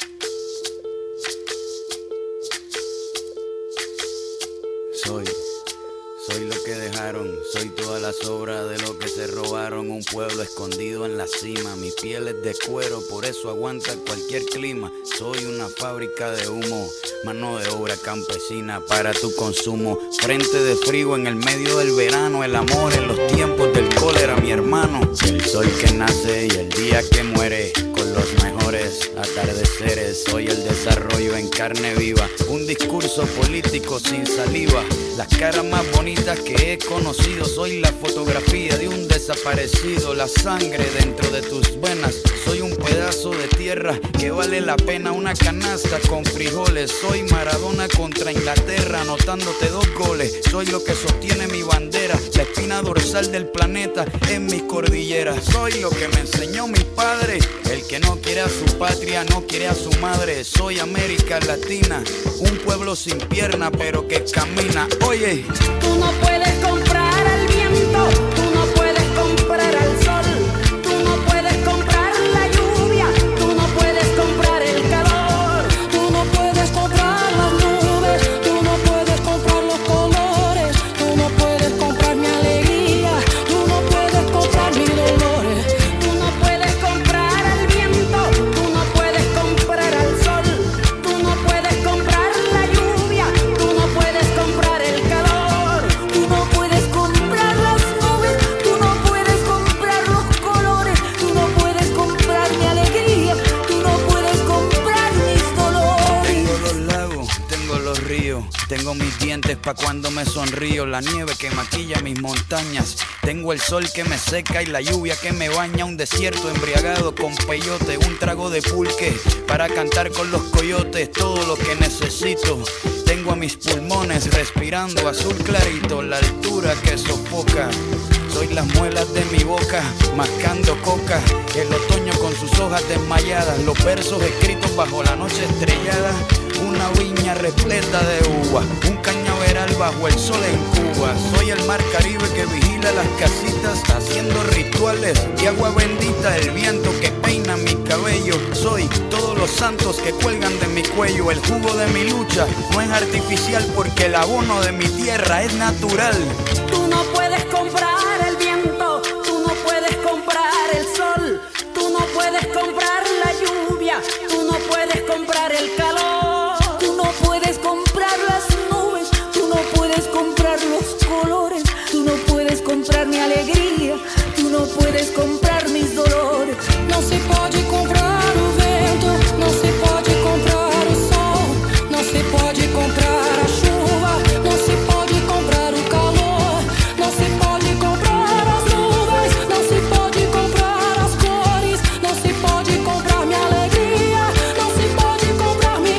Soy lo que dejaron, soy toda la sobra de lo que se robaron. Un pueblo escondido en la cima, mi piel es de cuero, por eso aguanta cualquier clima. Soy una fábrica de humo, mano de obra campesina para tu consumo. Frente de frío en el medio del verano, el amor en los tiempos del cólera, mi hermano. El sol que nace y el día que muere, con los mejores atardeceres. Soy el desarrollo en carne viva, un discurso político sin saliva. Las caras más bonitas que he conocido, soy la fotografía de un desaparecido. La sangre dentro de tus venas, soy un pedazo de tierra que vale la pena una canasta con frijoles. Soy Maradona contra Inglaterra, anotándote 2 goles. Soy lo que sostiene mi bandera, la espina dorsal del planeta en mis cordilleras. Soy lo que me enseñó mi padre, el que no quiere a su patria, no quiere a su madre. Soy América Latina, un pueblo sin pierna pero que camina. Oye, tú no puedes comprar al viento, tú no puedes comprar al sol, tú no puedes comprar la lluvia, tú no puedes comprar el calor, tú no puedes comprar las nubes, tú no puedes comprar los colores, tú no puedes comprar mi alegría, tú no puedes comprar mis dolores, tú no puedes comprar al viento, tú no puedes comprar al sol, tú no puedes comprar la lluvia, tú no puedes comprar el calor, tú no puedes comprar las nubes, tú no puedes comprar los colores, tú no puedes comprar mi alegría, tú no puedes comprar mis dolores. Tengo los lagos, tengo los ríos, tengo mis dientes pa' cuando me sonrío, la nieve que maquilla mis montañas, tengo el sol que me seca y la lluvia que me baña, un desierto embriagado con peyote, un trago de pulque para cantar con los coyotes, todo lo que necesito. Tengo a mis pulmones respirando azul clarito, la altura que sofoca. Soy las muelas de mi boca, mascando coca. El otoño con sus hojas desmayadas, los versos escritos bajo la noche estrellada. Una viña repleta de uva, un cañaveral bajo el sol en Cuba. Soy el mar Caribe que vigila las casitas, haciendo rituales de agua bendita. El viento que peina mi cabello. Soy todos los santos que cuelgan de mi cuello. El jugo de mi lucha no es artificial, porque el abono de mi tierra es natural. Tú no puedes comprar el viento, tú no puedes comprar el sol, tú no puedes comprar la lluvia, tú no puedes comprar el calor, tú no puedes comprar las nubes, tú no puedes comprar los colores, tú no puedes comprar mi alegría, tú no puedes comprar mis dolores. Não se pode comprar o vento, não se pode comprar o sol, não se pode comprar a chuva, não se pode comprar o calor, não se pode comprar as nuvens, não se pode comprar as cores, não se pode comprar minha alegria, não se pode comprar mi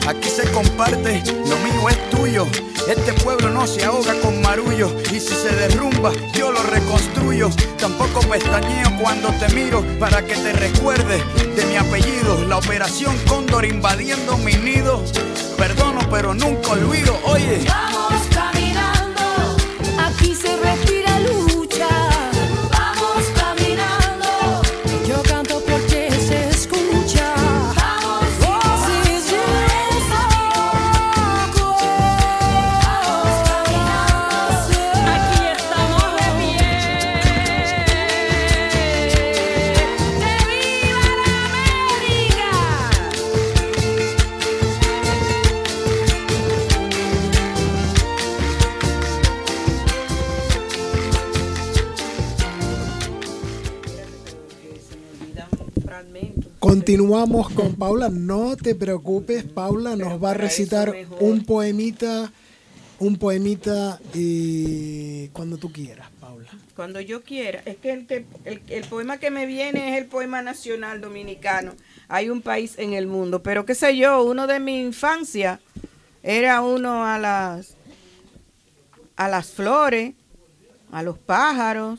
aquí se comparte, lo mío es tuyo. Este pueblo no se ahoga con marullo, y si se derrumba yo lo reconstruyo. Tampoco pestañeo cuando te miro para que te recuerdes de mi apellido. La operación Cóndor invadiendo mi nido. Perdono pero nunca olvido, oye. Vamos caminando, aquí se respira lucha. Vamos caminando, yo canto porque se escucha. Vamos, voces de desahogo. Vamos caminando, aquí estamos de pie. ¡Que viva la América! Continuamos con Paula. No te preocupes, Paula nos va a recitar un poemita cuando tú quieras, Paula. Cuando yo quiera. Es que el poema que me viene es el poema nacional dominicano. Hay un país en el mundo. Pero qué sé yo, uno de mi infancia era uno a las flores, a los pájaros.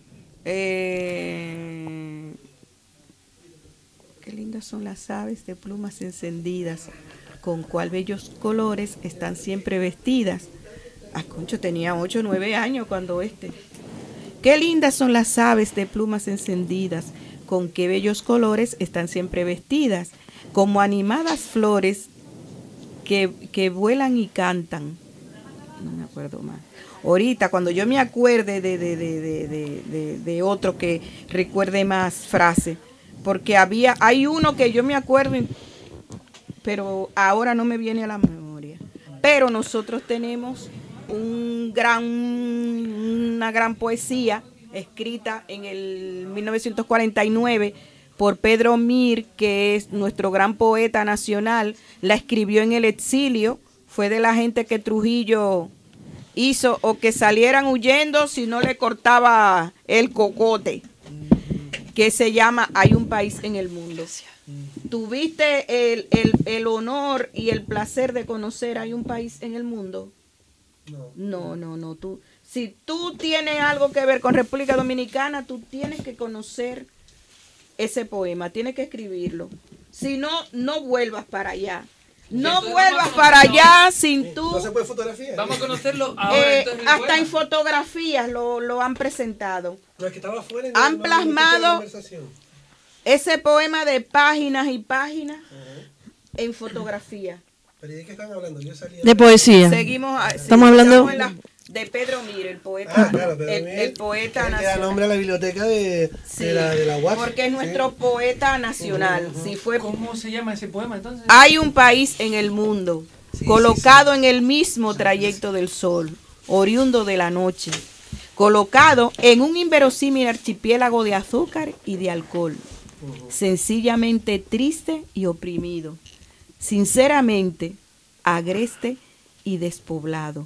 Qué lindas son las aves de plumas encendidas, con cuál bellos colores están siempre vestidas. Ah, concho, tenía 8 o 9 años cuando Qué lindas son las aves de plumas encendidas, con qué bellos colores están siempre vestidas, como animadas flores que vuelan y cantan. No me acuerdo más. Ahorita, cuando yo me acuerde de otro que recuerde más frase, porque hay uno que yo me acuerdo, pero ahora no me viene a la memoria. Pero nosotros tenemos una gran poesía escrita en el 1949 por Pedro Mir, que es nuestro gran poeta nacional. La escribió en el exilio, fue de la gente que Trujillo hizo o que salieran huyendo si no le cortaba el cocote, que se llama Hay un país en el mundo. ¿Tuviste el honor y el placer de conocer Hay un país en el mundo? No. Si tú tienes algo que ver con República Dominicana, tú tienes que conocer ese poema, tienes que escribirlo. Si no, no vuelvas para allá. No vuelvas para allá sin tú. No se puede fotografiar. Vamos a conocerlo ahora. Hasta en fotografías lo han presentado. No, es que estaba afuera y Han plasmado ese poema de páginas y páginas en fotografía. ¿Pero de qué están hablando? Yo salía De poesía. Estamos hablando de Pedro Mir, el poeta, claro, Pedro Mir, el poeta que da nacional. nombre a la biblioteca de la UAS. Porque es nuestro poeta nacional. ¿Cómo se llama ese poema entonces? Hay un país en el mundo, colocado en el mismo trayecto del sol, oriundo de la noche, colocado en un inverosímil archipiélago de azúcar y de alcohol, sencillamente triste y oprimido, sinceramente agreste y despoblado.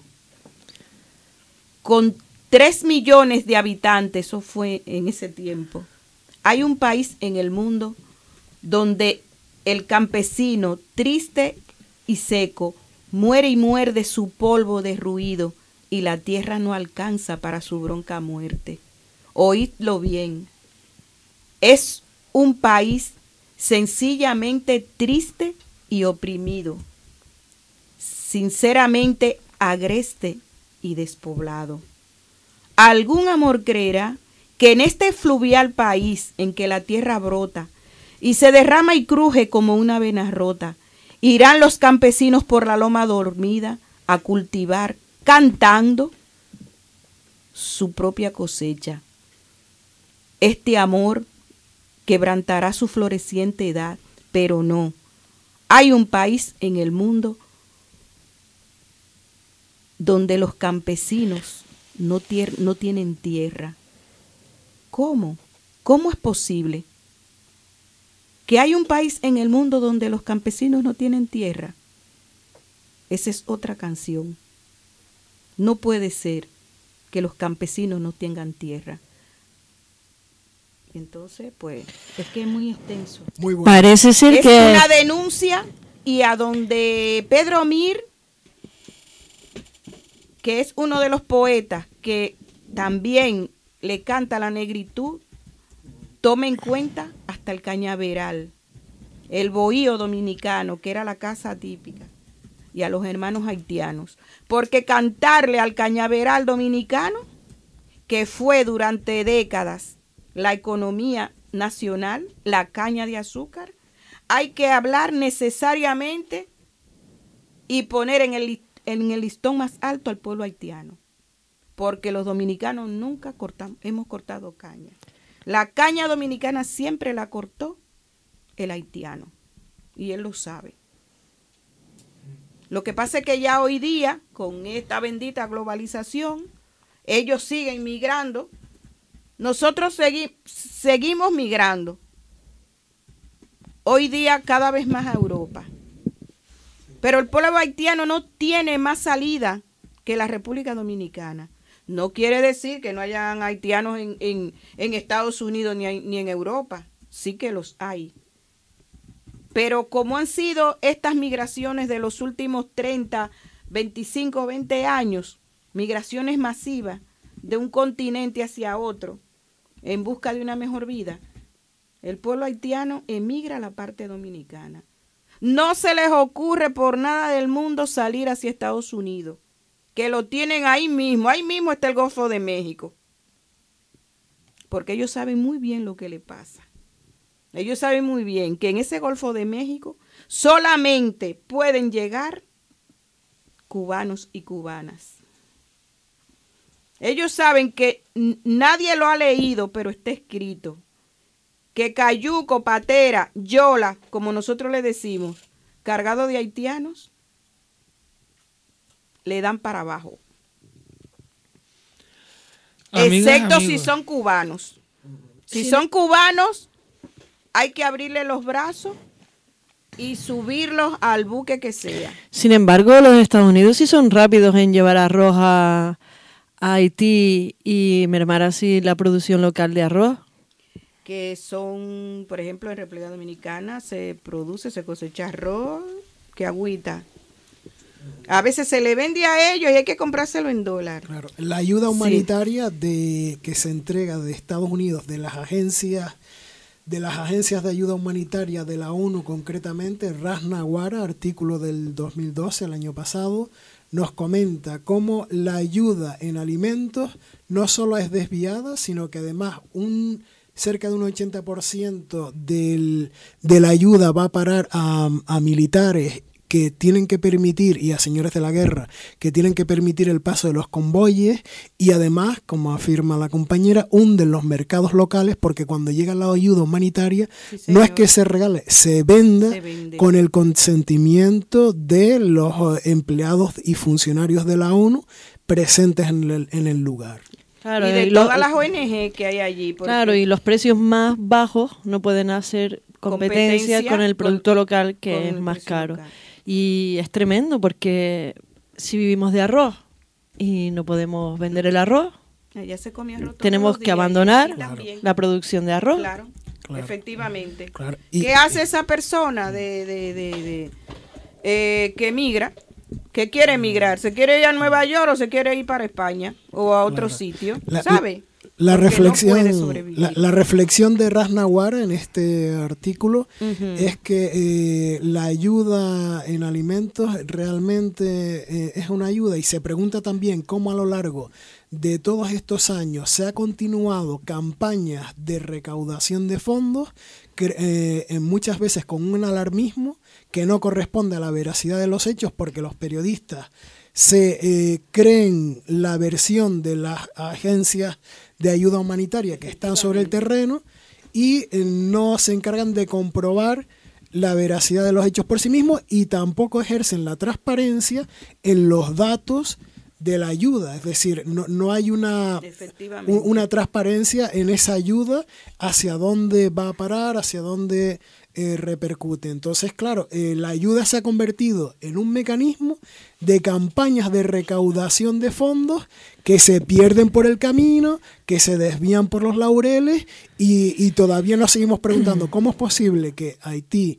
Con 3 millones de habitantes, eso fue en ese tiempo, hay un país en el mundo donde el campesino, triste y seco, muere y muerde su polvo derruido y la tierra no alcanza para su bronca muerte. Oídlo bien, es un país sencillamente triste y oprimido, sinceramente agreste y despoblado. Algún amor creerá que en este fluvial país en que la tierra brota y se derrama y cruje como una vena rota, irán los campesinos por la loma dormida a cultivar, cantando su propia cosecha. Este amor quebrantará su floreciente edad, pero no. Hay un país en el mundo donde los campesinos no tienen tierra. ¿Cómo? ¿Cómo es posible que hay un país en el mundo donde los campesinos no tienen tierra? Esa es otra canción. No puede ser que los campesinos no tengan tierra. Entonces, pues, es que es muy extenso. Muy bueno. Parece ser Es que una denuncia y a donde Pedro Mir, que es uno de los poetas que también le canta la negritud, tome en cuenta hasta el cañaveral, el bohío dominicano, que era la casa típica, y a los hermanos haitianos, porque cantarle al cañaveral dominicano, que fue durante décadas la economía nacional, la caña de azúcar, hay que hablar necesariamente y poner en el listón más alto al pueblo haitiano, porque los dominicanos nunca hemos cortado caña. La caña dominicana siempre la cortó el haitiano, y él lo sabe. Lo que pasa es que ya hoy día, con esta bendita globalización, ellos siguen migrando, nosotros seguimos migrando, hoy día cada vez más a Europa. Pero el pueblo haitiano no tiene más salida que la República Dominicana. No quiere decir que no hayan haitianos en Estados Unidos ni en Europa. Sí que los hay. Pero como han sido estas migraciones de los últimos 30, 25, 20 años, migraciones masivas de un continente hacia otro en busca de una mejor vida, el pueblo haitiano emigra a la parte dominicana. No se les ocurre por nada del mundo salir hacia Estados Unidos, que lo tienen ahí mismo está el Golfo de México, porque ellos saben muy bien lo que le pasa. Ellos saben muy bien que en ese Golfo de México solamente pueden llegar cubanos y cubanas. Ellos saben que nadie lo ha leído, pero está escrito, que cayuco, patera, yola, como nosotros le decimos, cargado de haitianos, le dan para abajo. Excepto si son cubanos. Si son cubanos, hay que abrirle los brazos y subirlos al buque que sea. Sin embargo, los Estados Unidos sí son rápidos en llevar arroz a Haití y mermar así la producción local de arroz. Que son, por ejemplo, en República Dominicana se cosecha arroz, que agüita. A veces se le vende a ellos y hay que comprárselo en dólar. Claro. La ayuda humanitaria que se entrega de Estados Unidos, de las agencias de ayuda humanitaria de la ONU, concretamente, Ras Naguara, artículo del 2012, el año pasado, nos comenta cómo la ayuda en alimentos no solo es desviada, sino que además cerca de un 80% de la ayuda va a parar a militares que tienen que permitir, y a señores de la guerra, que tienen que permitir el paso de los convoyes, y además, como afirma la compañera, hunden los mercados locales, porque cuando llega la ayuda humanitaria, no es que se regale, se venda con el consentimiento de los empleados y funcionarios de la ONU presentes en el lugar. Claro, y de todas las ONG que hay allí. Claro, y los precios más bajos no pueden hacer competencia con el producto local, que es más caro. Local. Y es tremendo, porque si vivimos de arroz y no podemos vender el arroz, ya se come arroz tenemos que abandonar la producción de arroz. Claro, efectivamente. Claro. ¿Qué hace esa persona que migra? ¿Que quiere emigrar? ¿Se quiere ir a Nueva York o se quiere ir para España o a otro sitio? ¿Sabe? La reflexión de Ras Naguara en este artículo es que la ayuda en alimentos realmente es una ayuda, y se pregunta también cómo a lo largo de todos estos años se ha continuado campañas de recaudación de fondos, muchas veces con un alarmismo que no corresponde a la veracidad de los hechos, porque los periodistas se creen la versión de las agencias de ayuda humanitaria que están sobre el terreno y no se encargan de comprobar la veracidad de los hechos por sí mismos, y tampoco ejercen la transparencia en los datos de la ayuda. Es decir, no hay una transparencia en esa ayuda, hacia dónde va a parar, hacia dónde repercute. Entonces, claro, la ayuda se ha convertido en un mecanismo de campañas de recaudación de fondos que se pierden por el camino, que se desvían por los laureles, y todavía nos seguimos preguntando cómo es posible que Haití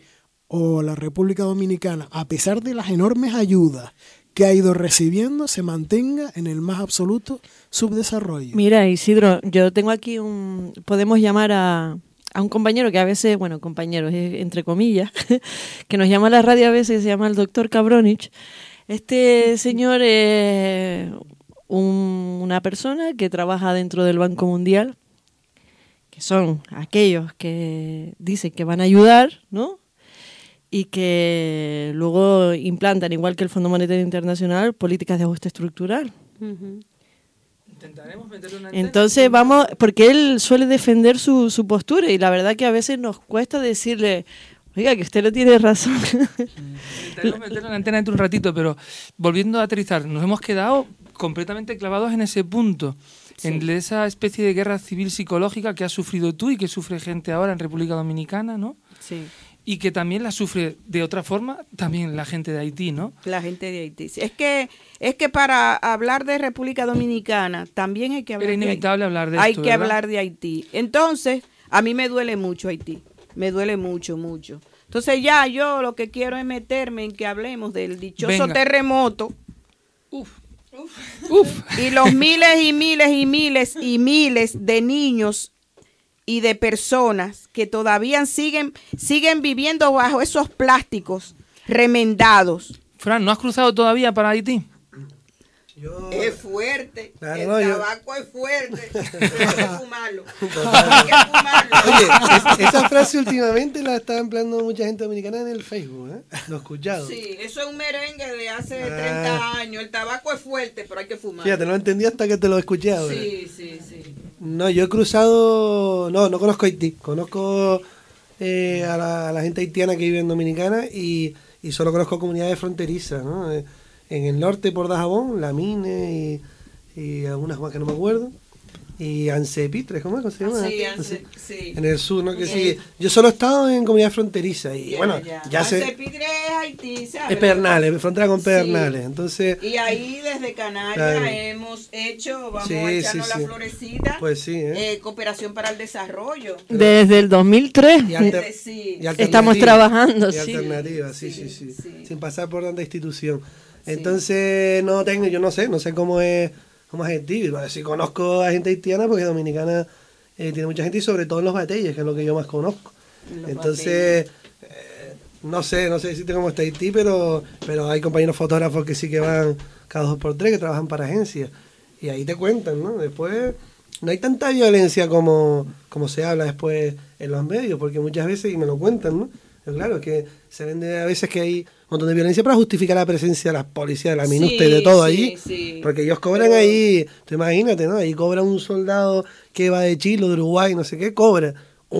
o la República Dominicana, a pesar de las enormes ayudas que ha ido recibiendo, se mantenga en el más absoluto subdesarrollo. Mira, Isidro, yo tengo aquí podemos llamar a un compañero que a veces, bueno, compañero, entre comillas, que nos llama a la radio a veces, se llama el doctor Cabronich. Este señor es una persona que trabaja dentro del Banco Mundial, que son aquellos que dicen que van a ayudar, ¿no? Y que luego implantan, igual que el Fondo Monetario Internacional, políticas de ajuste estructural. Intentaremos meterle una antena. Entonces vamos, porque él suele defender su postura y la verdad que a veces nos cuesta decirle, oiga, que usted no tiene razón. Intentaremos meterle una antena dentro un ratito, pero volviendo a aterrizar, nos hemos quedado completamente clavados en ese punto, sí, en esa especie de guerra civil psicológica que has sufrido tú y que sufre gente ahora en República Dominicana, ¿no? Sí. Y que también la sufre de otra forma también la gente de Haití, ¿no? La gente de Haití. Es que para hablar de República Dominicana también hay que hablar. Era inevitable hablar de esto, hay que ¿verdad? hablar de Haití. Entonces, a mí me duele mucho Haití. Me duele mucho, mucho. Entonces ya yo lo que quiero es meterme en que hablemos del dichoso terremoto. Uf. Y los miles y miles y miles y miles de niños y de personas que todavía siguen viviendo bajo esos plásticos remendados. Fran, ¿no has cruzado todavía para Haití? Es fuerte, claro, el tabaco es fuerte, hay que fumarlo. Hay que fumarlo. Oye, esa frase últimamente la está empleando mucha gente dominicana en el Facebook, ¿eh? Lo he escuchado. Sí, eso es un merengue de hace 30 años. El tabaco es fuerte, pero hay que fumarlo. Fíjate, no lo entendí hasta que te lo escuché ahora. Sí. No, yo he cruzado... No conozco Haití. Conozco a la gente haitiana que vive en Dominicana y solo conozco comunidades fronterizas, ¿no? En el norte por Dajabón, La Mine y algunas más que no me acuerdo. Y Ansepitres, ¿cómo se llama? Sí. En el sur, ¿no? Que sí. Yo solo he estado en comunidades fronterizas y bueno, ya sé. Ansepitres es Haití, ¿sabes? Es Pedernales, frontera con Pedernales. Sí. Entonces. Y ahí desde Canarias hemos hecho, vamos a echarnos la florecita. Pues sí, cooperación para el desarrollo. Desde el 2003 estamos trabajando, y alternativa, sí. Sin pasar por tanta institución. Entonces yo no sé cómo es Haití. Si conozco a gente haitiana porque dominicana tiene mucha gente y sobre todo en los batalles, que es lo que yo más conozco. Entonces no sé decirte cómo está Haití, pero hay compañeros fotógrafos que sí que van cada 2x3 que trabajan para agencias y ahí te cuentan, ¿no? Después no hay tanta violencia como se habla después en los medios, porque muchas veces, y me lo cuentan, ¿no? Pero claro, es que se vende a veces que hay un montón de violencia para justificar la presencia de las policías, de la minuta y de todo allí. Sí. Porque ellos cobran ahí, tú imagínate, ¿no? Ahí cobra un soldado que va de Chile o de Uruguay, no sé qué, cobra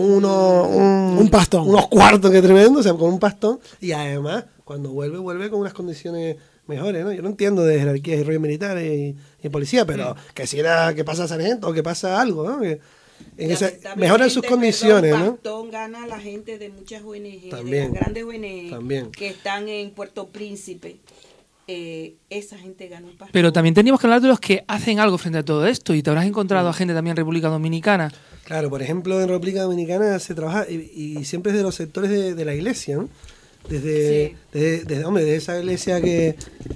un pastón. Unos cuartos, que tremendo, o sea, con un pastón. Y además, cuando vuelve con unas condiciones mejores, ¿no? Yo no entiendo de jerarquías y rollos militares y policía, pero que si era que pasa sargento o que pasa algo, ¿no? Que mejoran sus condiciones, ¿no? Pastón gana la gente de muchas ONG, también, de las grandes ONG también, que están en Puerto Príncipe. Esa gente gana un pastón. Pero también teníamos que hablar de los que hacen algo frente a todo esto, y te habrás encontrado a gente también en República Dominicana. Claro, por ejemplo, en República Dominicana se trabaja y siempre es de los sectores de la iglesia, ¿no? Desde esa iglesia que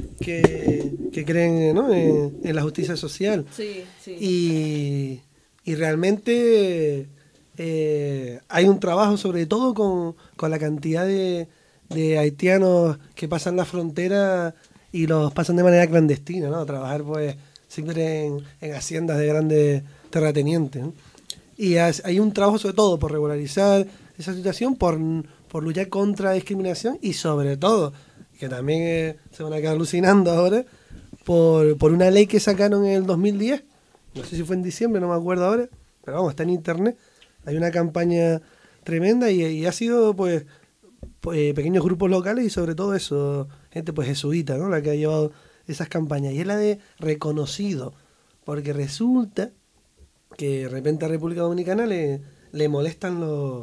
creen, ¿no? en la justicia social. Sí. Y realmente hay un trabajo sobre todo con la cantidad de haitianos que pasan la frontera y los pasan de manera clandestina, ¿no? A trabajar pues siempre en haciendas de grandes terratenientes, ¿no? Y hay un trabajo sobre todo por regularizar esa situación, por luchar contra la discriminación y sobre todo, que también se van a quedar alucinando ahora, por una ley que sacaron en el 2010, no sé si fue en diciembre, no me acuerdo ahora, pero vamos, está en internet, hay una campaña tremenda y ha sido pues pequeños grupos locales y sobre todo eso, gente pues jesuita, ¿no? La que ha llevado esas campañas, y es la de reconocido, porque resulta que de repente a República Dominicana le molestan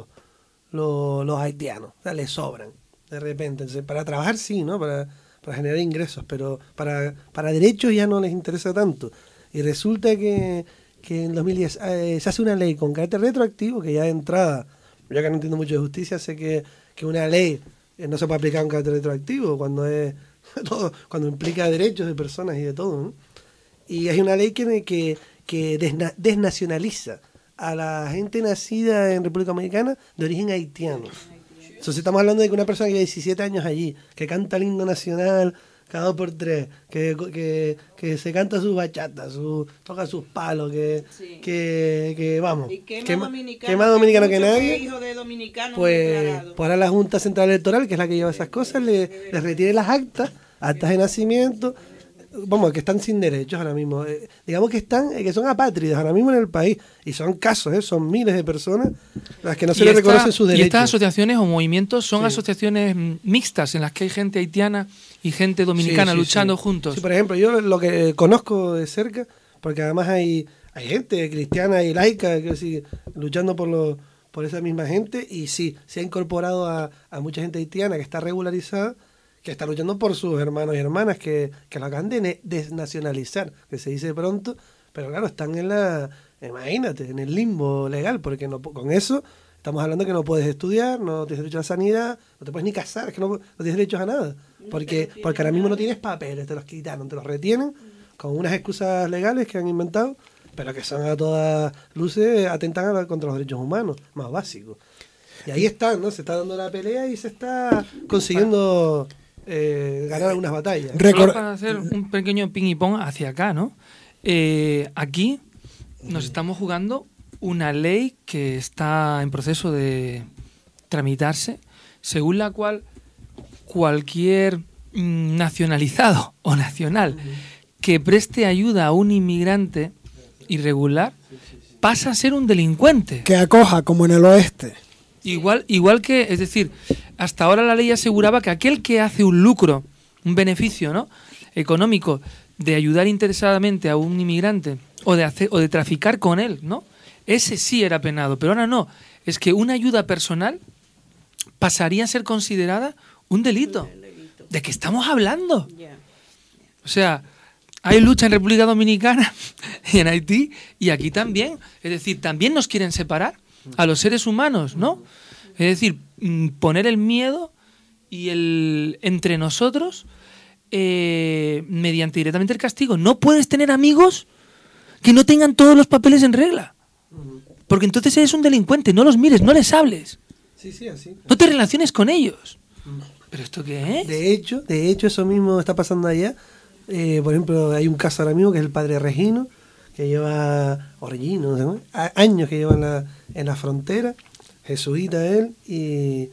los haitianos, o sea, le sobran de repente. Entonces, para trabajar sí, ¿no? Para generar ingresos, pero para derechos ya no les interesa tanto. Y resulta que en 2010 se hace una ley con carácter retroactivo, que ya de entrada, yo que no entiendo mucho de justicia, sé que una ley no se puede aplicar un carácter retroactivo cuando es todo, cuando implica derechos de personas y de todo, ¿no? Y hay una ley que desnacionaliza a la gente nacida en República Dominicana de origen haitiano. Entonces estamos hablando de que una persona que lleva 17 años allí, que canta el himno nacional cada 2 por 3, que se canta sus bachatas, toca sus palos, que vamos, y que más dominicano que nadie, hijo de dominicano pues ahora la Junta Central Electoral, que es la que lleva esas cosas, les retire las actas de nacimiento, vamos, que están sin derechos ahora mismo, digamos que son apátridas ahora mismo en el país, y son casos, son miles de personas las que no se les reconocen sus derechos. Y estas asociaciones o movimientos son asociaciones mixtas en las que hay gente haitiana y gente dominicana luchando juntos. Sí, por ejemplo, yo lo que conozco de cerca, porque además hay gente cristiana y laica que sigue luchando por esa misma gente, y sí, se ha incorporado a mucha gente haitiana que está regularizada, que está luchando por sus hermanos y hermanas que lo acaban de desnacionalizar, que se dice pronto, pero claro, están imagínate, en el limbo legal, porque no, con eso estamos hablando que no puedes estudiar, no tienes derecho a la sanidad, no te puedes ni casar, es que no tienes derecho a nada, porque ahora mismo no tienes papeles, te los quitaron, te los retienen, con unas excusas legales que han inventado, pero que son a todas luces, atentan contra los derechos humanos, más básicos. Y ahí están, ¿no? Se está dando la pelea y se está consiguiendo ganar algunas batallas. Solo para hacer un pequeño ping y pong hacia acá, ¿no? Aquí nos estamos jugando una ley que está en proceso de tramitarse, según la cual cualquier nacionalizado o nacional que preste ayuda a un inmigrante irregular pasa a ser un delincuente. Que acoja, como en el oeste. Igual que, es decir, hasta ahora la ley aseguraba que aquel que hace un lucro, un beneficio, ¿no?, económico de ayudar interesadamente a un inmigrante o de traficar con él, ¿no?, ese sí era penado, pero ahora no. Es que una ayuda personal pasaría a ser considerada un delito. ¿De qué estamos hablando? O sea, hay lucha en República Dominicana y en Haití y aquí también. Es decir, también nos quieren separar a los seres humanos, ¿no? Es decir, poner el miedo y entre nosotros mediante directamente el castigo. No puedes tener amigos que no tengan todos los papeles en regla, porque entonces eres un delincuente. No los mires, no les hables. Sí, así. No te relaciones con ellos. ¿Pero esto qué es? De hecho, eso mismo está pasando allá. Por ejemplo, hay un caso ahora mismo que es el padre Regino, que lleva años que lleva en la frontera, jesuita él, y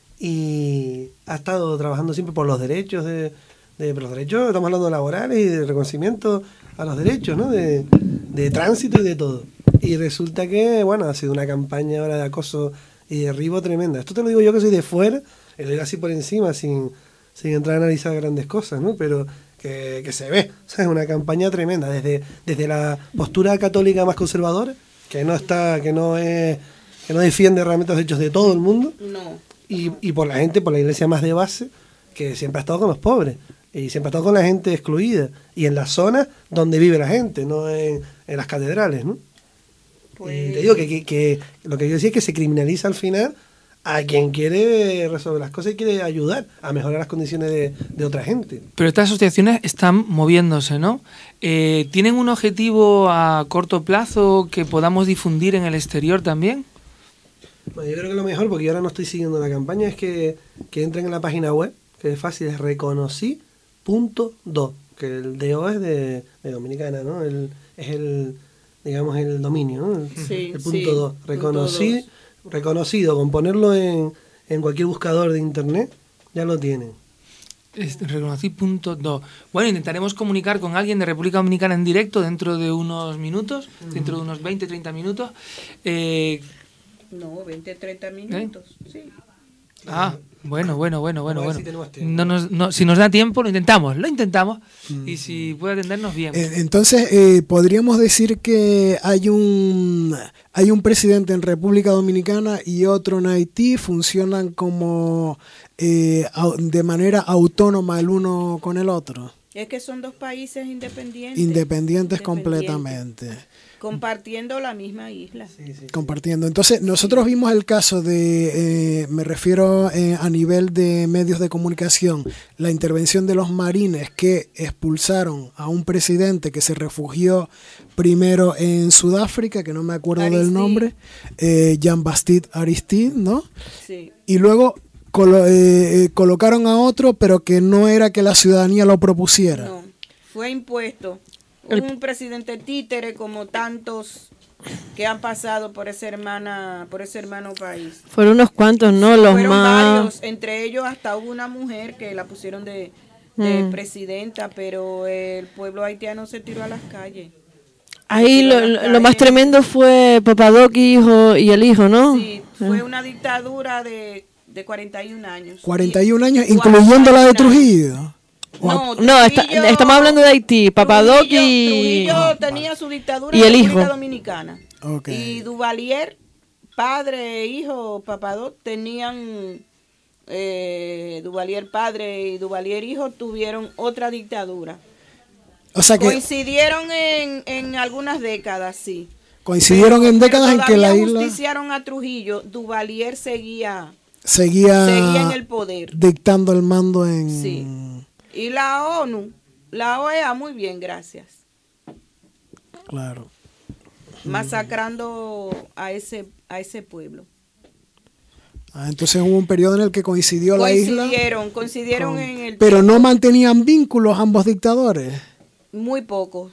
ha estado trabajando siempre por los derechos los derechos, estamos hablando de laborales y de reconocimiento a los derechos, ¿no?, de tránsito y de todo. Y resulta que, bueno, ha sido una campaña ahora de acoso y derribo tremenda. Esto te lo digo yo que soy de fuera, y lo digo así por encima, sin entrar a analizar grandes cosas, ¿no? Pero que se ve, o sea, es una campaña tremenda, desde la postura católica más conservadora, que no defiende realmente los derechos de todo el mundo, y por la gente, por la iglesia más de base, que siempre ha estado con los pobres, y siempre ha estado con la gente excluida, y en las zonas donde vive la gente, no en las catedrales, ¿no? Pues... Y te digo que lo que yo decía es que se criminaliza al final a quien quiere resolver las cosas y quiere ayudar a mejorar las condiciones de otra gente. Pero estas asociaciones están moviéndose, ¿no? ¿Tienen un objetivo a corto plazo que podamos difundir en el exterior también? Bueno, yo creo que lo mejor, porque yo ahora no estoy siguiendo la campaña, es que entren en la página web, que es fácil, es reconocí.do, que el DO es de Dominicana, ¿no? Es el dominio, ¿no? El punto do. Reconocido, con ponerlo en cualquier buscador de internet, ya lo tienen. Reconocí.do. Bueno, intentaremos comunicar con alguien de República Dominicana en directo dentro de unos minutos, dentro de unos 20-30 minutos. 20-30 minutos, sí. Bueno. Si nos da tiempo, lo intentamos. Y si puede atendernos, bien. Entonces, podríamos decir que hay un presidente en República Dominicana y otro en Haití, funcionan como de manera autónoma el uno con el otro. Es que son dos países independientes. Independientes completamente. Compartiendo la misma isla. Compartiendo. Entonces, nosotros vimos el caso de, me refiero a nivel de medios de comunicación, la intervención de los marines que expulsaron a un presidente que se refugió primero en Sudáfrica, que no me acuerdo del nombre, Jean-Baptiste Aristide, ¿no? Sí. Y luego colocaron a otro, pero que no era que la ciudadanía lo propusiera. No, fue impuesto. Un presidente títere como tantos que han pasado por ese hermano país. Fueron unos cuantos, ¿no? Fueron varios, entre ellos hasta hubo una mujer que la pusieron de presidenta, pero el pueblo haitiano se tiró a las calles. Ahí lo más tremendo fue Papadoc y el hijo, ¿no? Sí, fue una dictadura de 41 años. 41 años, incluyendo la de Trujillo. No, estamos hablando de Haití. Papadoc Trujillo tenía su dictadura y el en hijo. República Dominicana. Okay. Y Duvalier, padre e hijo, Papadoc, tenían... Duvalier padre y Duvalier hijo tuvieron otra dictadura. O sea que coincidieron en algunas décadas, sí. Coincidieron en décadas en que la isla... justiciaron a Trujillo, Duvalier seguía en el poder. Dictando el mando en... Sí. Y la ONU, la OEA, muy bien, gracias. Claro. Masacrando a ese pueblo. Entonces hubo un periodo en el que coincidió la isla. Coincidieron en el... Pero no mantenían vínculos ambos dictadores. Muy poco.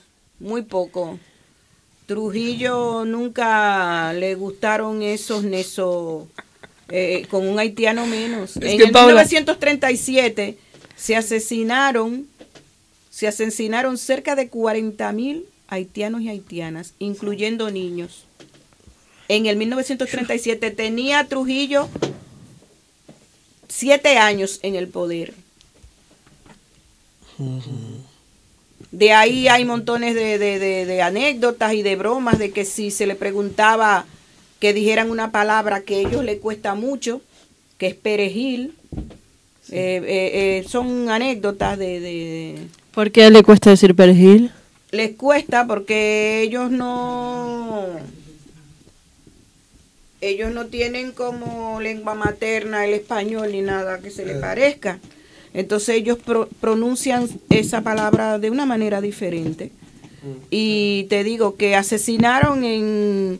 Trujillo nunca le gustaron esos con un haitiano menos. En el 1937 se asesinaron cerca de 40,000 haitianos y haitianas, incluyendo niños. En el 1937 tenía Trujillo 7 años en el poder. De ahí hay montones de anécdotas y de bromas de que si se le preguntaba que dijeran una palabra que a ellos les cuesta mucho, que es perejil. Son anécdotas de... ¿Por qué le cuesta decir perejil? Les cuesta porque ellos no tienen como lengua materna el español ni nada que se le parezca. Entonces ellos pronuncian esa palabra de una manera diferente. Y te digo que asesinaron en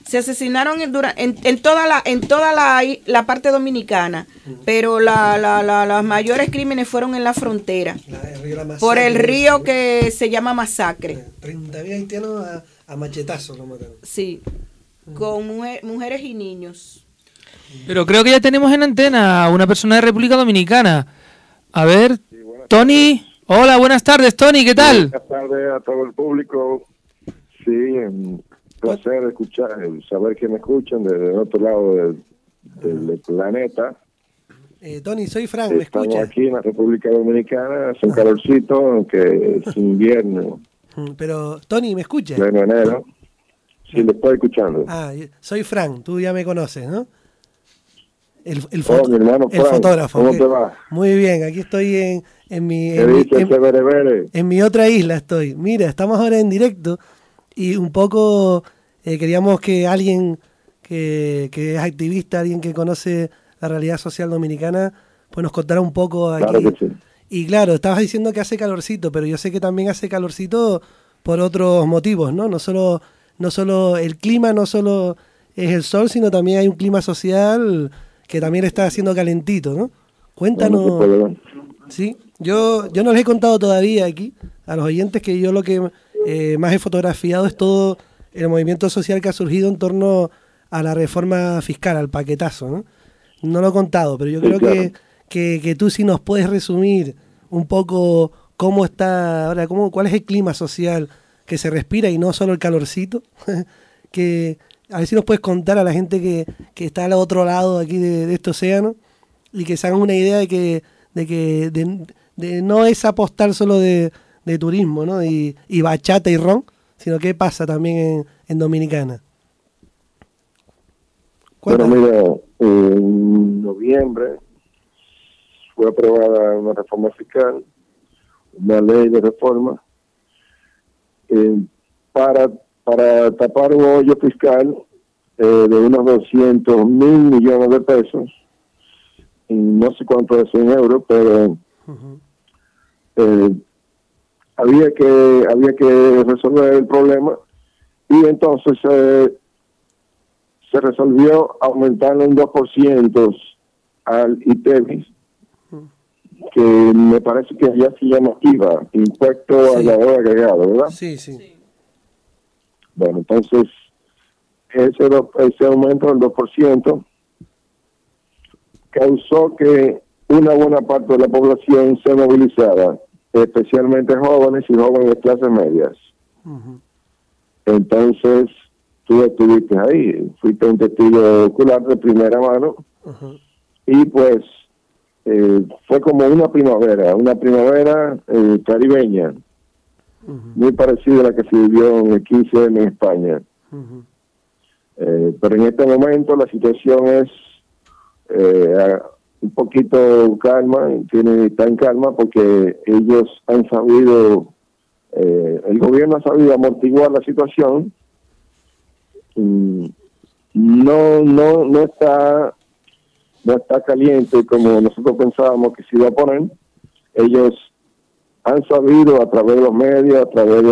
toda la parte dominicana, pero los mayores crímenes fueron en la frontera, por el río que se llama Masacre. 30.000 haitianos a machetazos lo mataron. Sí, con mujeres y niños. Pero creo que ya tenemos en antena a una persona de República Dominicana. A ver, sí, Tony. Hola, buenas tardes, Tony, ¿qué tal? Buenas tardes a todo el público. Sí, un placer escuchar, saber que me escuchan desde el otro lado del planeta. Tony, soy Frank, ¿me escuchas? Estamos aquí en la República Dominicana, hace un calorcito, aunque es invierno. Pero, Tony, ¿me escuchas? Pleno enero. Sí, lo estoy escuchando. Soy Frank, tú ya me conoces, ¿no? Mi hermano Frank, fotógrafo. ¿cómo te va? Muy bien, aquí estoy en mi otra isla estoy. Mira, estamos ahora en directo y un poco queríamos que alguien que es activista, alguien que conoce la realidad social dominicana, pues nos contara un poco aquí. Claro que sí. Y claro, estabas diciendo que hace calorcito, pero yo sé que también hace calorcito por otros motivos, ¿no? No solo el clima, no solo es el sol, sino también hay un clima social que también está haciendo calentito, ¿no? Cuéntanos. Sí, yo no les he contado todavía aquí a los oyentes que yo lo que más he fotografiado es todo el movimiento social que ha surgido en torno a la reforma fiscal, al paquetazo, ¿no? No lo he contado, pero yo creo que tú sí nos puedes resumir un poco cómo está ahora, cuál es el clima social que se respira y no solo el calorcito. Que a ver si nos puedes contar a la gente que está al otro lado aquí de este océano y que se hagan una idea de no es apostar solo de turismo, ¿no? Y bachata y ron, sino qué pasa también en Dominicana. Bueno, mira, en noviembre fue aprobada una reforma fiscal, una ley de reforma para tapar un hoyo fiscal de unos 200 mil millones de pesos, y no sé cuánto es en euros, pero había que resolver el problema, y entonces se resolvió aumentarle un 2% al ITEVIS, que me parece que ya se llama IVA, impuesto al valor agregado, ¿verdad? Sí, sí. Bueno, entonces ese aumento del 2% causó que una buena parte de la población se movilizara, especialmente jóvenes y jóvenes de clases medias. Entonces, tú estuviste ahí, fuiste un testigo ocular de primera mano, y pues fue como una primavera caribeña, muy parecida a la que se vivió en el 15M en España. Pero en este momento la situación es un poquito calma, está en calma porque ellos han sabido, el gobierno ha sabido amortiguar la situación. No está caliente como nosotros pensábamos que se iba a poner. Ellos han sabido, a través de los medios, a través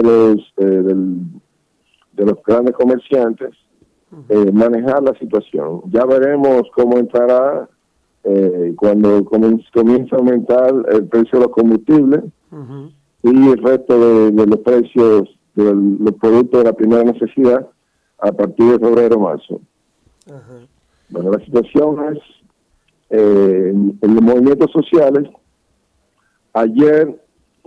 de los grandes comerciantes, manejar la situación. Ya veremos cómo entrará cuando comienza a aumentar el precio de los combustibles y el resto de los precios de los productos de la primera necesidad a partir de febrero o marzo. Bueno, la situación es en los movimientos sociales. Ayer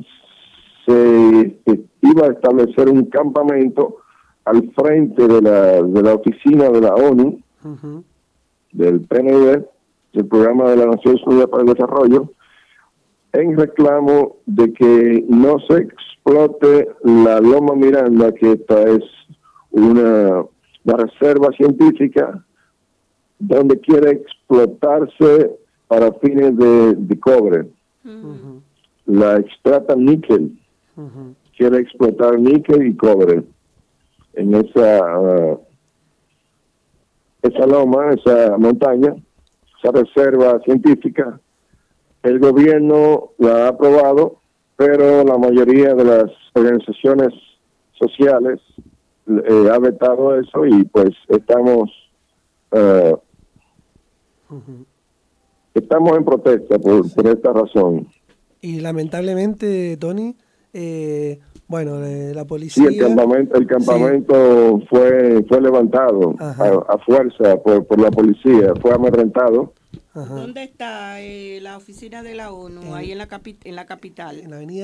se iba a establecer un campamento al frente de la oficina de la ONU, del PNUD, del Programa de la Naciones Unidas para el Desarrollo, en reclamo de que no se explote la Loma Miranda, que esta es una reserva científica donde quiere explotarse para fines de cobre. La extrata níquel, quiere explotar níquel y cobre en esa loma, esa montaña, esa reserva científica. El gobierno la ha aprobado, pero la mayoría de las organizaciones sociales ha vetado eso, y pues estamos en protesta por esta razón. Y lamentablemente, Tony, la policía... Sí, el campamento fue levantado a fuerza por la policía, fue amedrentado. ¿Dónde está la oficina de la ONU? Ahí en la capital. En la avenida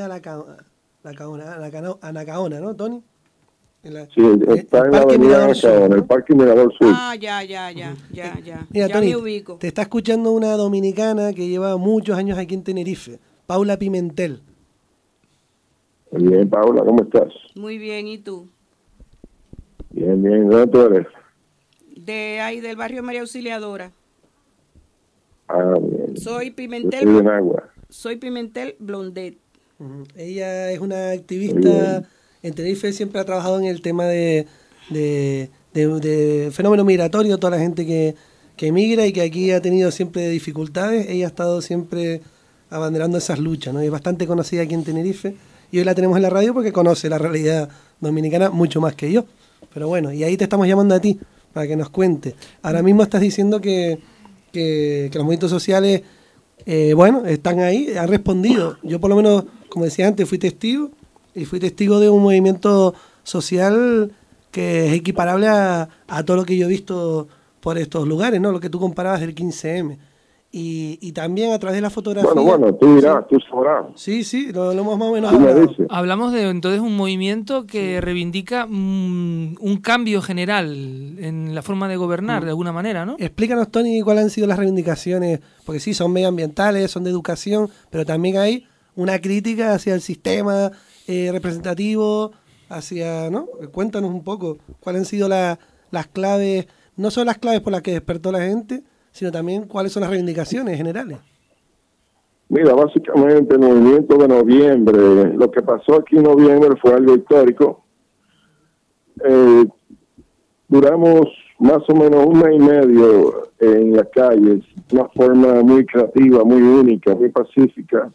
Anacaona, ¿no, Tony? Sí, está en la avenida Anacaona, en el Parque Mirador Sur. Ah, ya. Mira, ya Tony, me ubico. te está escuchando una dominicana que lleva muchos años aquí en Tenerife, Paula Pimentel. Bien, Paula, ¿cómo estás? Muy bien, ¿y tú? Bien, ¿dónde tú eres? De ahí, del barrio María Auxiliadora. Ah, bien. Soy Pimentel. Yo estoy en Agua. Soy Pimentel Blondet. Ella es una activista en Tenerife, siempre ha trabajado en el tema de fenómeno migratorio, toda la gente que emigra y que aquí ha tenido siempre dificultades. Ella ha estado siempre abanderando esas luchas, ¿no? Es bastante conocida aquí en Tenerife y hoy la tenemos en la radio porque conoce la realidad dominicana mucho más que yo. Pero bueno, y ahí te estamos llamando a ti para que nos cuentes. Ahora mismo estás diciendo que los movimientos sociales, están ahí, han respondido. Yo por lo menos, como decía antes, fui testigo de un movimiento social que es equiparable a todo lo que yo he visto por estos lugares, ¿no? Lo que tú comparabas del 15M. Y también a través de la fotografía... Bueno, tú dirás, tú sabrás. Sí, lo hemos más o menos hablado. Hablamos de entonces un movimiento que reivindica un cambio general en la forma de gobernar, de alguna manera, ¿no? Explícanos, Tony, cuáles han sido las reivindicaciones, porque sí, son medioambientales, son de educación, pero también hay una crítica hacia el sistema representativo, ¿no? Cuéntanos un poco cuáles han sido las claves, no son las claves por las que despertó la gente, sino también cuáles son las reivindicaciones generales. Mira, básicamente el movimiento de noviembre, lo que pasó aquí en noviembre fue algo histórico. Duramos más o menos un mes y medio en las calles, de una forma muy creativa, muy única, muy pacífica.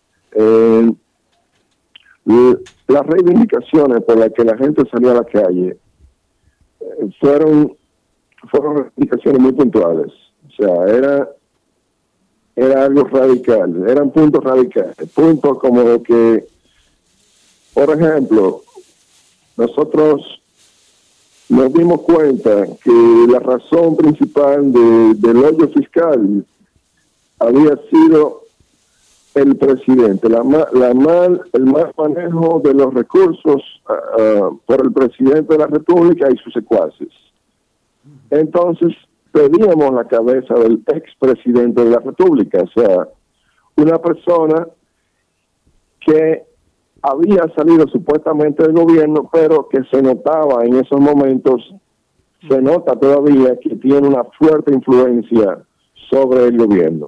Las reivindicaciones por las que la gente salió a la calle fueron reivindicaciones muy puntuales. O sea, era algo radical, eran puntos radicales, puntos como que, por ejemplo, nosotros nos dimos cuenta que la razón principal del hoyo fiscal había sido el presidente, el mal manejo de los recursos por el presidente de la República y sus secuaces. Entonces, pedíamos la cabeza del expresidente de la República, o sea, una persona que había salido supuestamente del gobierno, pero que se notaba en esos momentos, se nota todavía que tiene una fuerte influencia sobre el gobierno.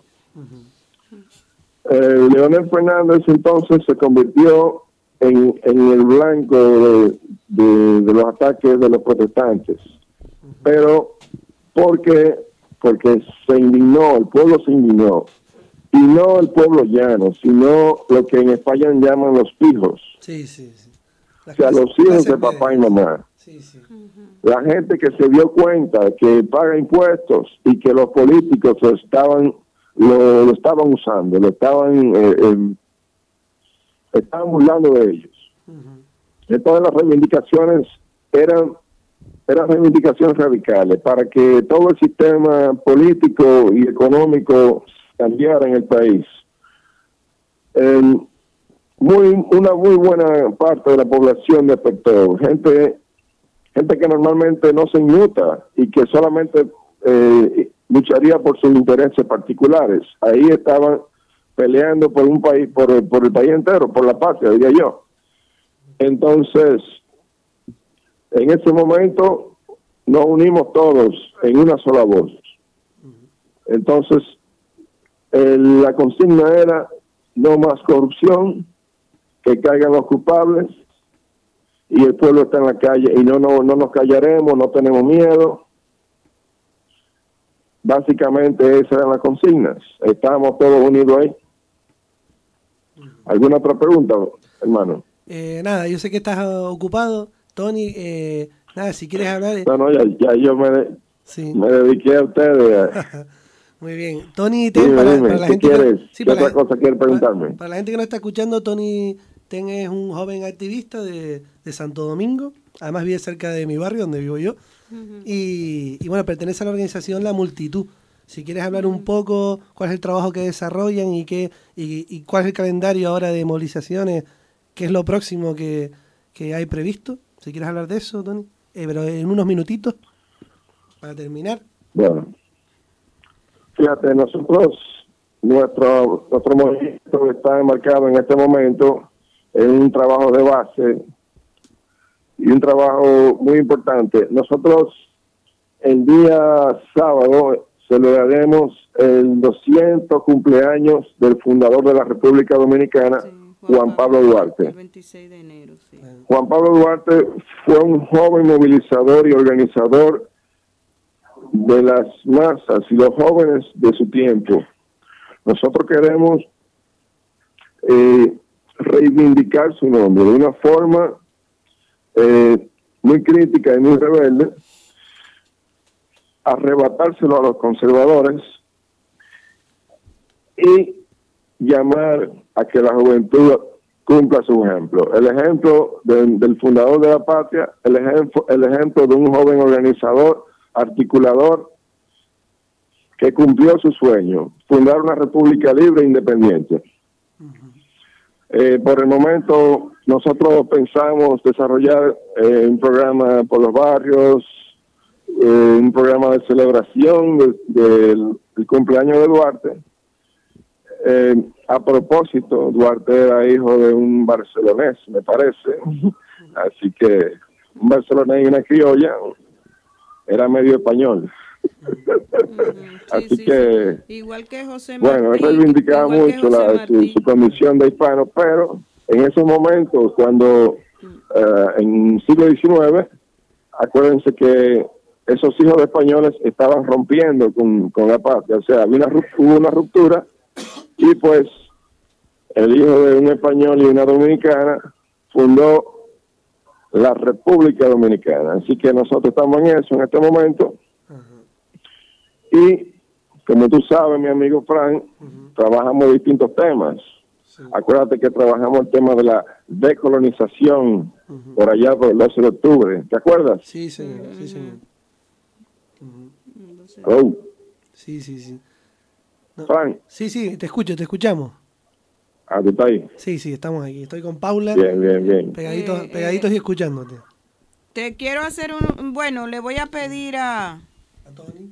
Leonel Fernández entonces se convirtió en el blanco de los ataques de los protestantes, pero porque se indignó, el pueblo se indignó, y no el pueblo llano, sino lo que en España llaman los hijos. Sí. O sea, los hijos de papá y mamá. Sí. La gente que se dio cuenta que paga impuestos y que los políticos lo estaban usando, lo estaban burlando de ellos. Entonces las reivindicaciones eran reivindicaciones radicales para que todo el sistema político y económico cambiara en el país. Una muy buena parte de la población despertó, gente que normalmente no se inmuta y que solamente lucharía por sus intereses particulares. Ahí estaban peleando por un país, por el país entero, por la patria, diría yo. Entonces, en ese momento nos unimos todos en una sola voz. Entonces, la consigna era no más corrupción, que caigan los culpables, y el pueblo está en la calle, y no nos callaremos, no tenemos miedo. Básicamente esas eran las consignas. Estábamos todos unidos ahí. ¿Alguna otra pregunta, hermano? Nada, yo sé que estás ocupado, Tony. Nada, si quieres hablar... No, ya yo me dediqué a ustedes. Muy bien. Tony Ten, para la gente ¿Qué otra cosa quieres preguntarme? Para la gente que no está escuchando, Tony Ten es un joven activista de Santo Domingo. Además vive cerca de mi barrio, donde vivo yo. Y bueno, pertenece a la organización La Multitud. Si quieres hablar un poco cuál es el trabajo que desarrollan y cuál es el calendario ahora de movilizaciones, qué es lo próximo que hay previsto. Si quieres hablar de eso, Tony. Pero en unos minutitos, para terminar. Bueno, fíjate, nuestro movimiento está enmarcado en este momento en un trabajo de base y un trabajo muy importante. Nosotros el día sábado celebraremos el 200 cumpleaños del fundador de la República Dominicana, Juan Pablo Duarte. El 26 de enero, sí. Juan Pablo Duarte fue un joven movilizador y organizador de las masas y los jóvenes de su tiempo. Nosotros queremos reivindicar su nombre de una forma muy crítica y muy rebelde, arrebatárselo a los conservadores y llamar a que la juventud cumpla su ejemplo. El ejemplo del fundador de la patria, el ejemplo de un joven organizador, articulador, que cumplió su sueño, fundar una república libre e independiente. Por el momento, nosotros pensamos desarrollar un programa por los barrios, un programa de celebración del cumpleaños de Duarte. A propósito, Duarte era hijo de un barcelonés, me parece. Así que un barcelonés y una criolla, era medio español. Así que, igual que José bueno, él reivindicaba mucho su condición de hispano, pero en esos momentos, cuando en el siglo XIX, acuérdense que esos hijos de españoles estaban rompiendo con la patria, o sea, hubo una ruptura, y pues el hijo de un español y una dominicana fundó la República Dominicana. Así que nosotros estamos en eso en este momento. Y como tú sabes, mi amigo Frank, trabajamos distintos temas. Acuérdate que trabajamos el tema de la decolonización por allá por el 12 de octubre. ¿Te acuerdas? Sí, señor. Sí, señor. Oh. Sí. No. Frank. Sí, te escuchamos. Ah, ¿tú estás ahí? Sí, estamos aquí. Estoy con Paula. Bien. Pegaditos y escuchándote. Te quiero hacer bueno, le voy a pedir a Tony.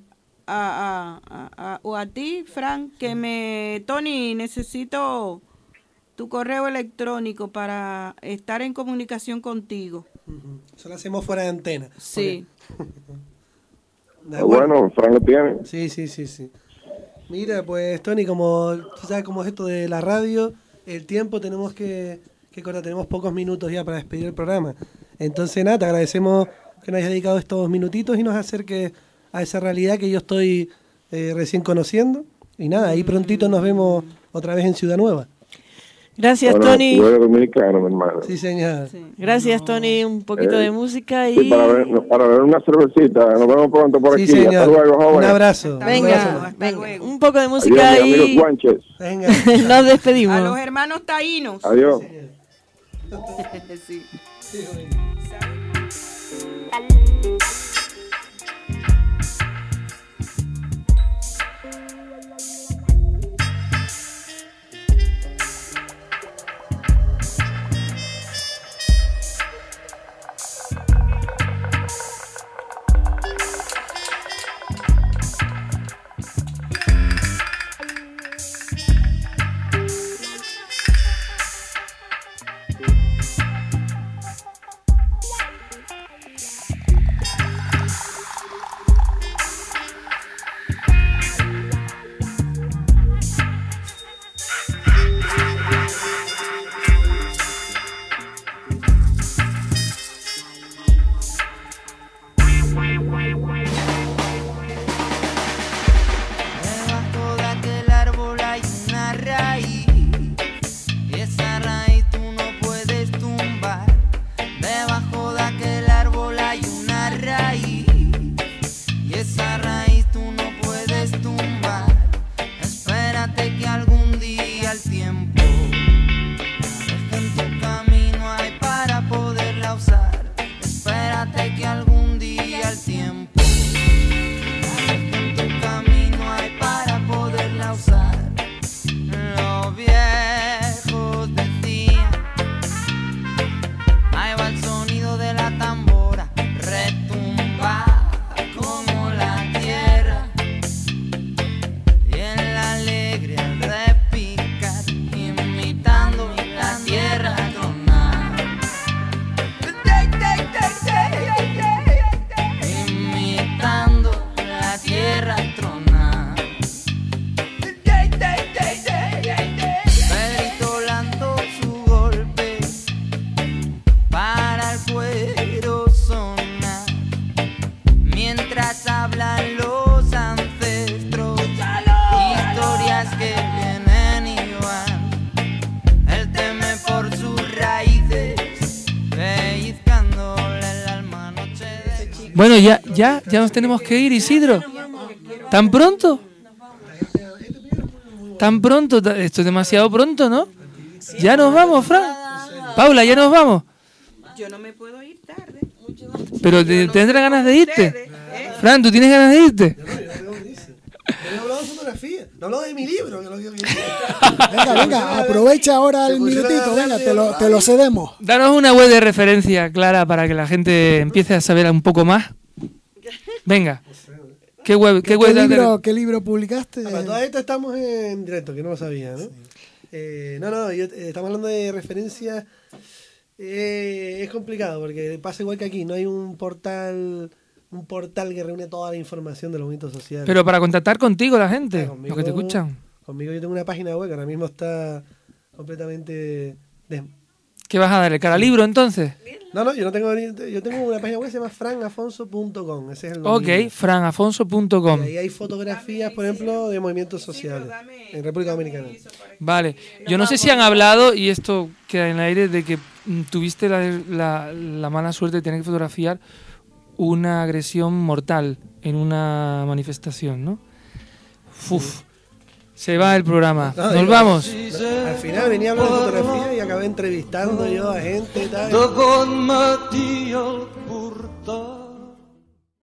O a ti, Frank, Tony, necesito tu correo electrónico para estar en comunicación contigo. Eso lo hacemos fuera de antena. Sí. Bueno, Frank lo tiene. Sí. Mira, pues Tony, como tú sabes cómo es esto de la radio, el tiempo tenemos que cortar, tenemos pocos minutos ya para despedir el programa. Entonces nada, te agradecemos que nos hayas dedicado estos minutitos y nos acerques a esa realidad que yo estoy recién conociendo. Y nada, ahí prontito nos vemos otra vez en Ciudad Nueva. Gracias, Tony. Dominicano, mi hermano. Sí, señor. Sí. Gracias, Tony. Un poquito de música y... Sí, para ver una cervecita. Nos vemos pronto por aquí. Señor. Hasta luego, joven. Un abrazo. Venga. Un poco de música. Adiós, mi amigo y Guanches. Venga. Nos despedimos. A los hermanos taínos. Adiós. Sí. Bueno, ya nos tenemos que ir, Isidro. ¿Tan pronto? ¿Tan pronto? Esto es demasiado pronto, ¿no? Ya nos vamos, Fran. Paula, ya nos vamos. Yo no me puedo ir tarde. Pero ¿tendrás ganas de irte? Fran, ¿tú tienes ganas de irte? No he hablado de fotografía, no he hablado de mi libro. Venga, aprovecha ahora el minutito, venga, te lo cedemos. Danos una web de referencia, Clara, para que la gente empiece a saber un poco más. Venga. ¿Qué libro publicaste? Para todas estas estamos en directo, que no lo sabía, ¿no? Sí. Estamos hablando de referencias. Es complicado, porque pasa igual que aquí, no hay un portal un portal que reúne toda la información de los movimientos sociales. Pero para contactar contigo la gente, los que te escuchan. Conmigo yo tengo una página web que ahora mismo está completamente... ¿Qué vas a dar? ¿El cara libro entonces? No, yo no tengo... Yo tengo una página web que se llama franafonso.com. Ese es el nombre. Ok, franafonso.com. Y ahí hay fotografías, por ejemplo, de movimientos sociales en República Dominicana. Vale. Yo no sé si han hablado, y esto queda en el aire, de que tuviste la mala suerte de tener que fotografiar una agresión mortal en una manifestación, ¿no? Uf. Se va el programa. Nos vamos. Al final venía a hablar de fotografía y acabé entrevistando yo a gente y tal.